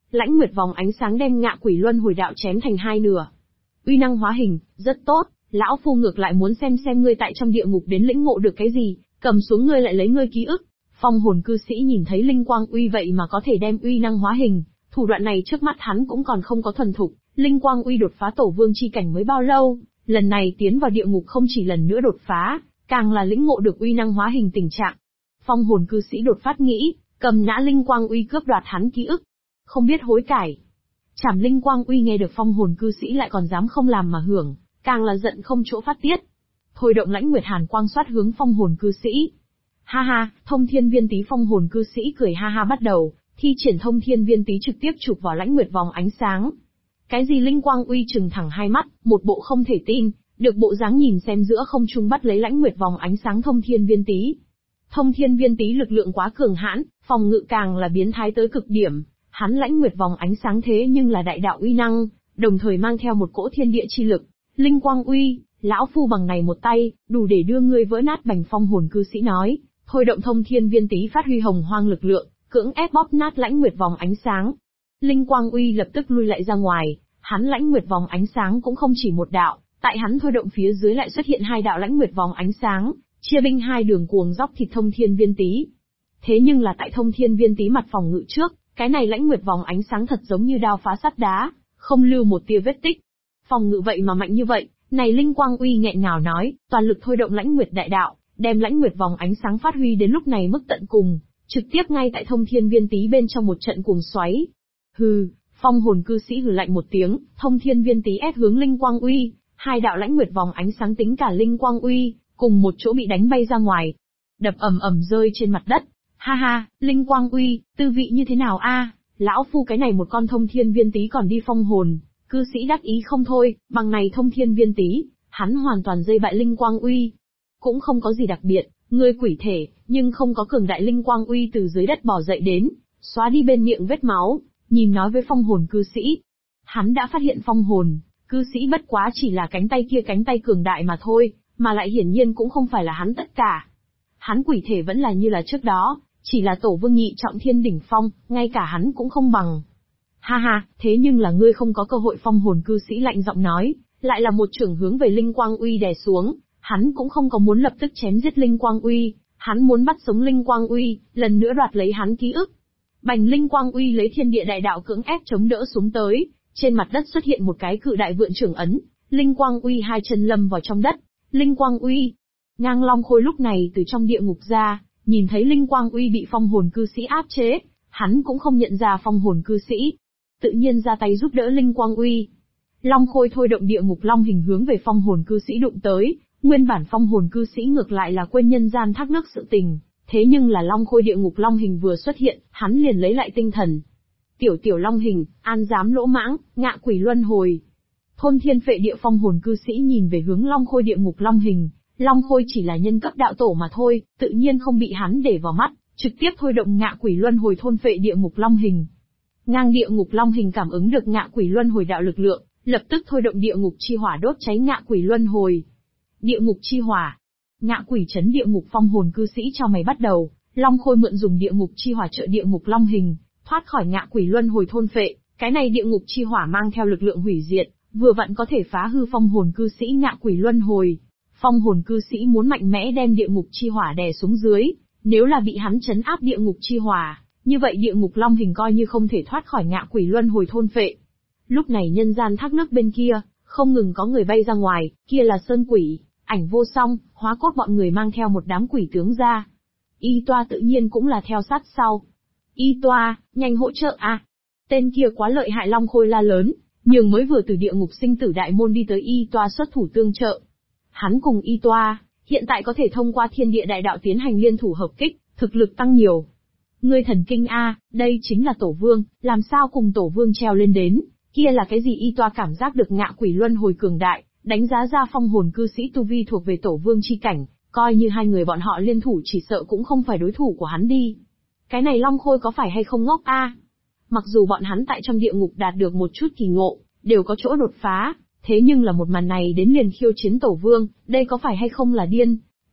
Lãnh Nguyệt vòng ánh sáng đem Ngạ Quỷ Luân Hồi đạo chém thành hai nửa. Uy năng hóa hình, rất tốt, lão phu ngược lại muốn xem ngươi tại trong địa ngục đến lĩnh ngộ được cái gì, cầm xuống ngươi lại lấy ngươi ký ức. Phong hồn cư sĩ nhìn thấy linh quang uy vậy mà có thể đem uy năng hóa hình, thủ đoạn này trước mắt hắn cũng còn không có thuần thục, linh quang uy đột phá tổ vương chi cảnh mới bao lâu, lần này tiến vào địa ngục không chỉ lần nữa đột phá, càng là lĩnh ngộ được uy năng hóa hình tình trạng. Phong hồn cư sĩ đột phát nghĩ, cầm nã linh quang uy cướp đoạt hắn ký ức, không biết hối cải. Chảm linh quang uy nghe được phong hồn cư sĩ lại còn dám không làm mà hưởng, càng là giận không chỗ phát tiết. Thôi động Lãnh Nguyệt hàn quang xoát hướng phong hồn cư sĩ. Ha ha, thông thiên viên tý phong hồn cư sĩ cười ha ha bắt đầu, thi triển thông thiên viên tý trực tiếp chụp vào Lãnh Nguyệt vòng ánh sáng. Cái gì linh quang uy trừng thẳng hai mắt, một bộ không thể tin, được bộ dáng nhìn xem giữa không trung bắt lấy Lãnh Nguyệt vòng ánh sáng thông thiên viên tý. Thông thiên viên tý lực lượng quá cường hãn, phòng ngự càng là biến thái tới cực điểm, hắn Lãnh Nguyệt vòng ánh sáng thế nhưng là đại đạo uy năng, đồng thời mang theo một cỗ thiên địa chi lực, linh quang uy, lão phu bằng này một tay, đủ để đưa ngươi vỡ nát bành. Phong hồn cư sĩ nói, thôi động thông thiên viên tý phát huy hồng hoang lực lượng, cưỡng ép bóp nát Lãnh Nguyệt vòng ánh sáng. Linh quang uy lập tức lui lại ra ngoài, hắn Lãnh Nguyệt vòng ánh sáng cũng không chỉ một đạo, tại hắn thôi động phía dưới lại xuất hiện hai đạo Lãnh Nguyệt vòng ánh sáng, chia binh hai đường cuồng dốc thịt thông thiên viên tý. Thế nhưng là tại thông thiên viên tý mặt phòng ngự trước, cái này Lãnh Nguyệt vòng ánh sáng thật giống như đao phá sắt đá, không lưu một tia vết tích. Phòng ngự vậy mà mạnh như vậy, này linh quang uy nghẹn ngào nói, toàn lực thôi động Lãnh Nguyệt đại đạo, đem Lãnh Nguyệt vòng ánh sáng phát huy đến lúc này mức tận cùng, trực tiếp ngay tại thông thiên viên tý bên trong một trận cuồng xoáy. Hừ, phong hồn cư sĩ hừ lạnh một tiếng, thông thiên viên tý ép hướng linh quang uy, hai đạo Lãnh Nguyệt vòng ánh sáng tính cả linh quang uy, cùng một chỗ bị đánh bay ra ngoài, đập ầm ầm rơi trên mặt đất. Ha ha, linh quang uy, tư vị như thế nào a? Lão phu cái này một con thông thiên viên tý còn đi phong hồn, cư sĩ đắc ý không thôi, bằng này thông thiên viên tý, hắn hoàn toàn dây bại linh quang uy. Cũng không có gì đặc biệt, ngươi quỷ thể, nhưng không có cường đại linh quang uy từ dưới đất bò dậy đến, xóa đi bên miệng vết máu, nhìn nói với phong hồn cư sĩ. Hắn đã phát hiện phong hồn, cư sĩ bất quá chỉ là cánh tay cường đại mà thôi, mà lại hiển nhiên cũng không phải là hắn tất cả. Hắn quỷ thể vẫn là như là trước đó, chỉ là tổ vương nhị trọng thiên đỉnh phong, ngay cả hắn cũng không bằng. Ha ha, thế nhưng là ngươi không có cơ hội. Phong hồn cư sĩ lạnh giọng nói, lại là một chưởng hướng về linh quang uy đè xuống, hắn cũng không có muốn lập tức chém giết linh quang uy, hắn muốn bắt sống linh quang uy, lần nữa đoạt lấy hắn ký ức. Bành linh quang uy lấy thiên địa đại đạo cưỡng ép chống đỡ xuống tới, trên mặt đất xuất hiện một cái cự đại vượn trưởng ấn, linh quang uy hai chân lâm vào trong đất, linh quang uy. Ngang Long Khôi lúc này từ trong địa ngục ra, nhìn thấy linh quang uy bị phong hồn cư sĩ áp chế, hắn cũng không nhận ra phong hồn cư sĩ, tự nhiên ra tay giúp đỡ linh quang uy. Long Khôi thôi động địa ngục long hình hướng về phong hồn cư sĩ đụng tới, nguyên bản phong hồn cư sĩ ngược lại là quên nhân gian thác nước sự tình, thế nhưng là Long Khôi địa ngục long hình vừa xuất hiện, hắn liền lấy lại tinh thần. Tiểu long hình, an dám lỗ mãng, ngạ quỷ luân hồi. Thôn thiên phệ địa phong hồn cư sĩ nhìn về hướng Long Khôi địa ngục long hình, Long Khôi chỉ là nhân cấp đạo tổ mà thôi, tự nhiên không bị hắn để vào mắt, trực tiếp thôi động ngạ quỷ luân hồi thôn phệ địa ngục long hình. Ngang địa ngục long hình cảm ứng được ngạ quỷ luân hồi đạo lực lượng, lập tức thôi động địa ngục chi hỏa đốt cháy ngạ quỷ luân hồi. Địa ngục chi hỏa, ngạ quỷ chấn địa ngục phong hồn cư sĩ cho mày bắt đầu, Long Khôi mượn dùng địa ngục chi hỏa trợ địa ngục long hình, thoát khỏi ngạ quỷ luân hồi thôn phệ, cái này địa ngục chi hỏa mang theo lực lượng hủy diệt, vừa vặn có thể phá hư phong hồn cư sĩ ngạ quỷ luân hồi. Phong hồn cư sĩ muốn mạnh mẽ đem địa ngục chi hỏa đè xuống dưới, nếu là bị hắn chấn áp địa ngục chi hỏa, như vậy địa ngục long hình coi như không thể thoát khỏi ngạ quỷ luân hồi thôn phệ. Lúc này nhân gian thác nước bên kia, không ngừng có người bay ra ngoài, kia là sơn quỷ, ảnh vô song, hóa cốt bọn người mang theo một đám quỷ tướng ra. Y Toa tự nhiên cũng là theo sát sau. Y Toa, nhanh hỗ trợ a! Tên kia quá lợi hại. Long Khôi la lớn, nhường mới vừa từ địa ngục sinh tử đại môn đi tới Y Toa xuất thủ tương trợ. Hắn cùng Y Toa, hiện tại có thể thông qua thiên địa đại đạo tiến hành liên thủ hợp kích, thực lực tăng nhiều. Ngươi thần kinh a, đây chính là tổ vương, làm sao cùng tổ vương treo lên đến, kia là cái gì? Y Toa cảm giác được ngạ quỷ luân hồi cường đại, đánh giá ra phong hồn cư sĩ tu vi thuộc về tổ vương chi cảnh, coi như hai người bọn họ liên thủ chỉ sợ cũng không phải đối thủ của hắn đi. Cái này Long Khôi có phải hay không ngốc a? Mặc dù bọn hắn tại trong địa ngục đạt được một chút kỳ ngộ, đều có chỗ đột phá, thế nhưng là một màn này đến liền khiêu chiến tổ vương, đây có phải hay không là điên?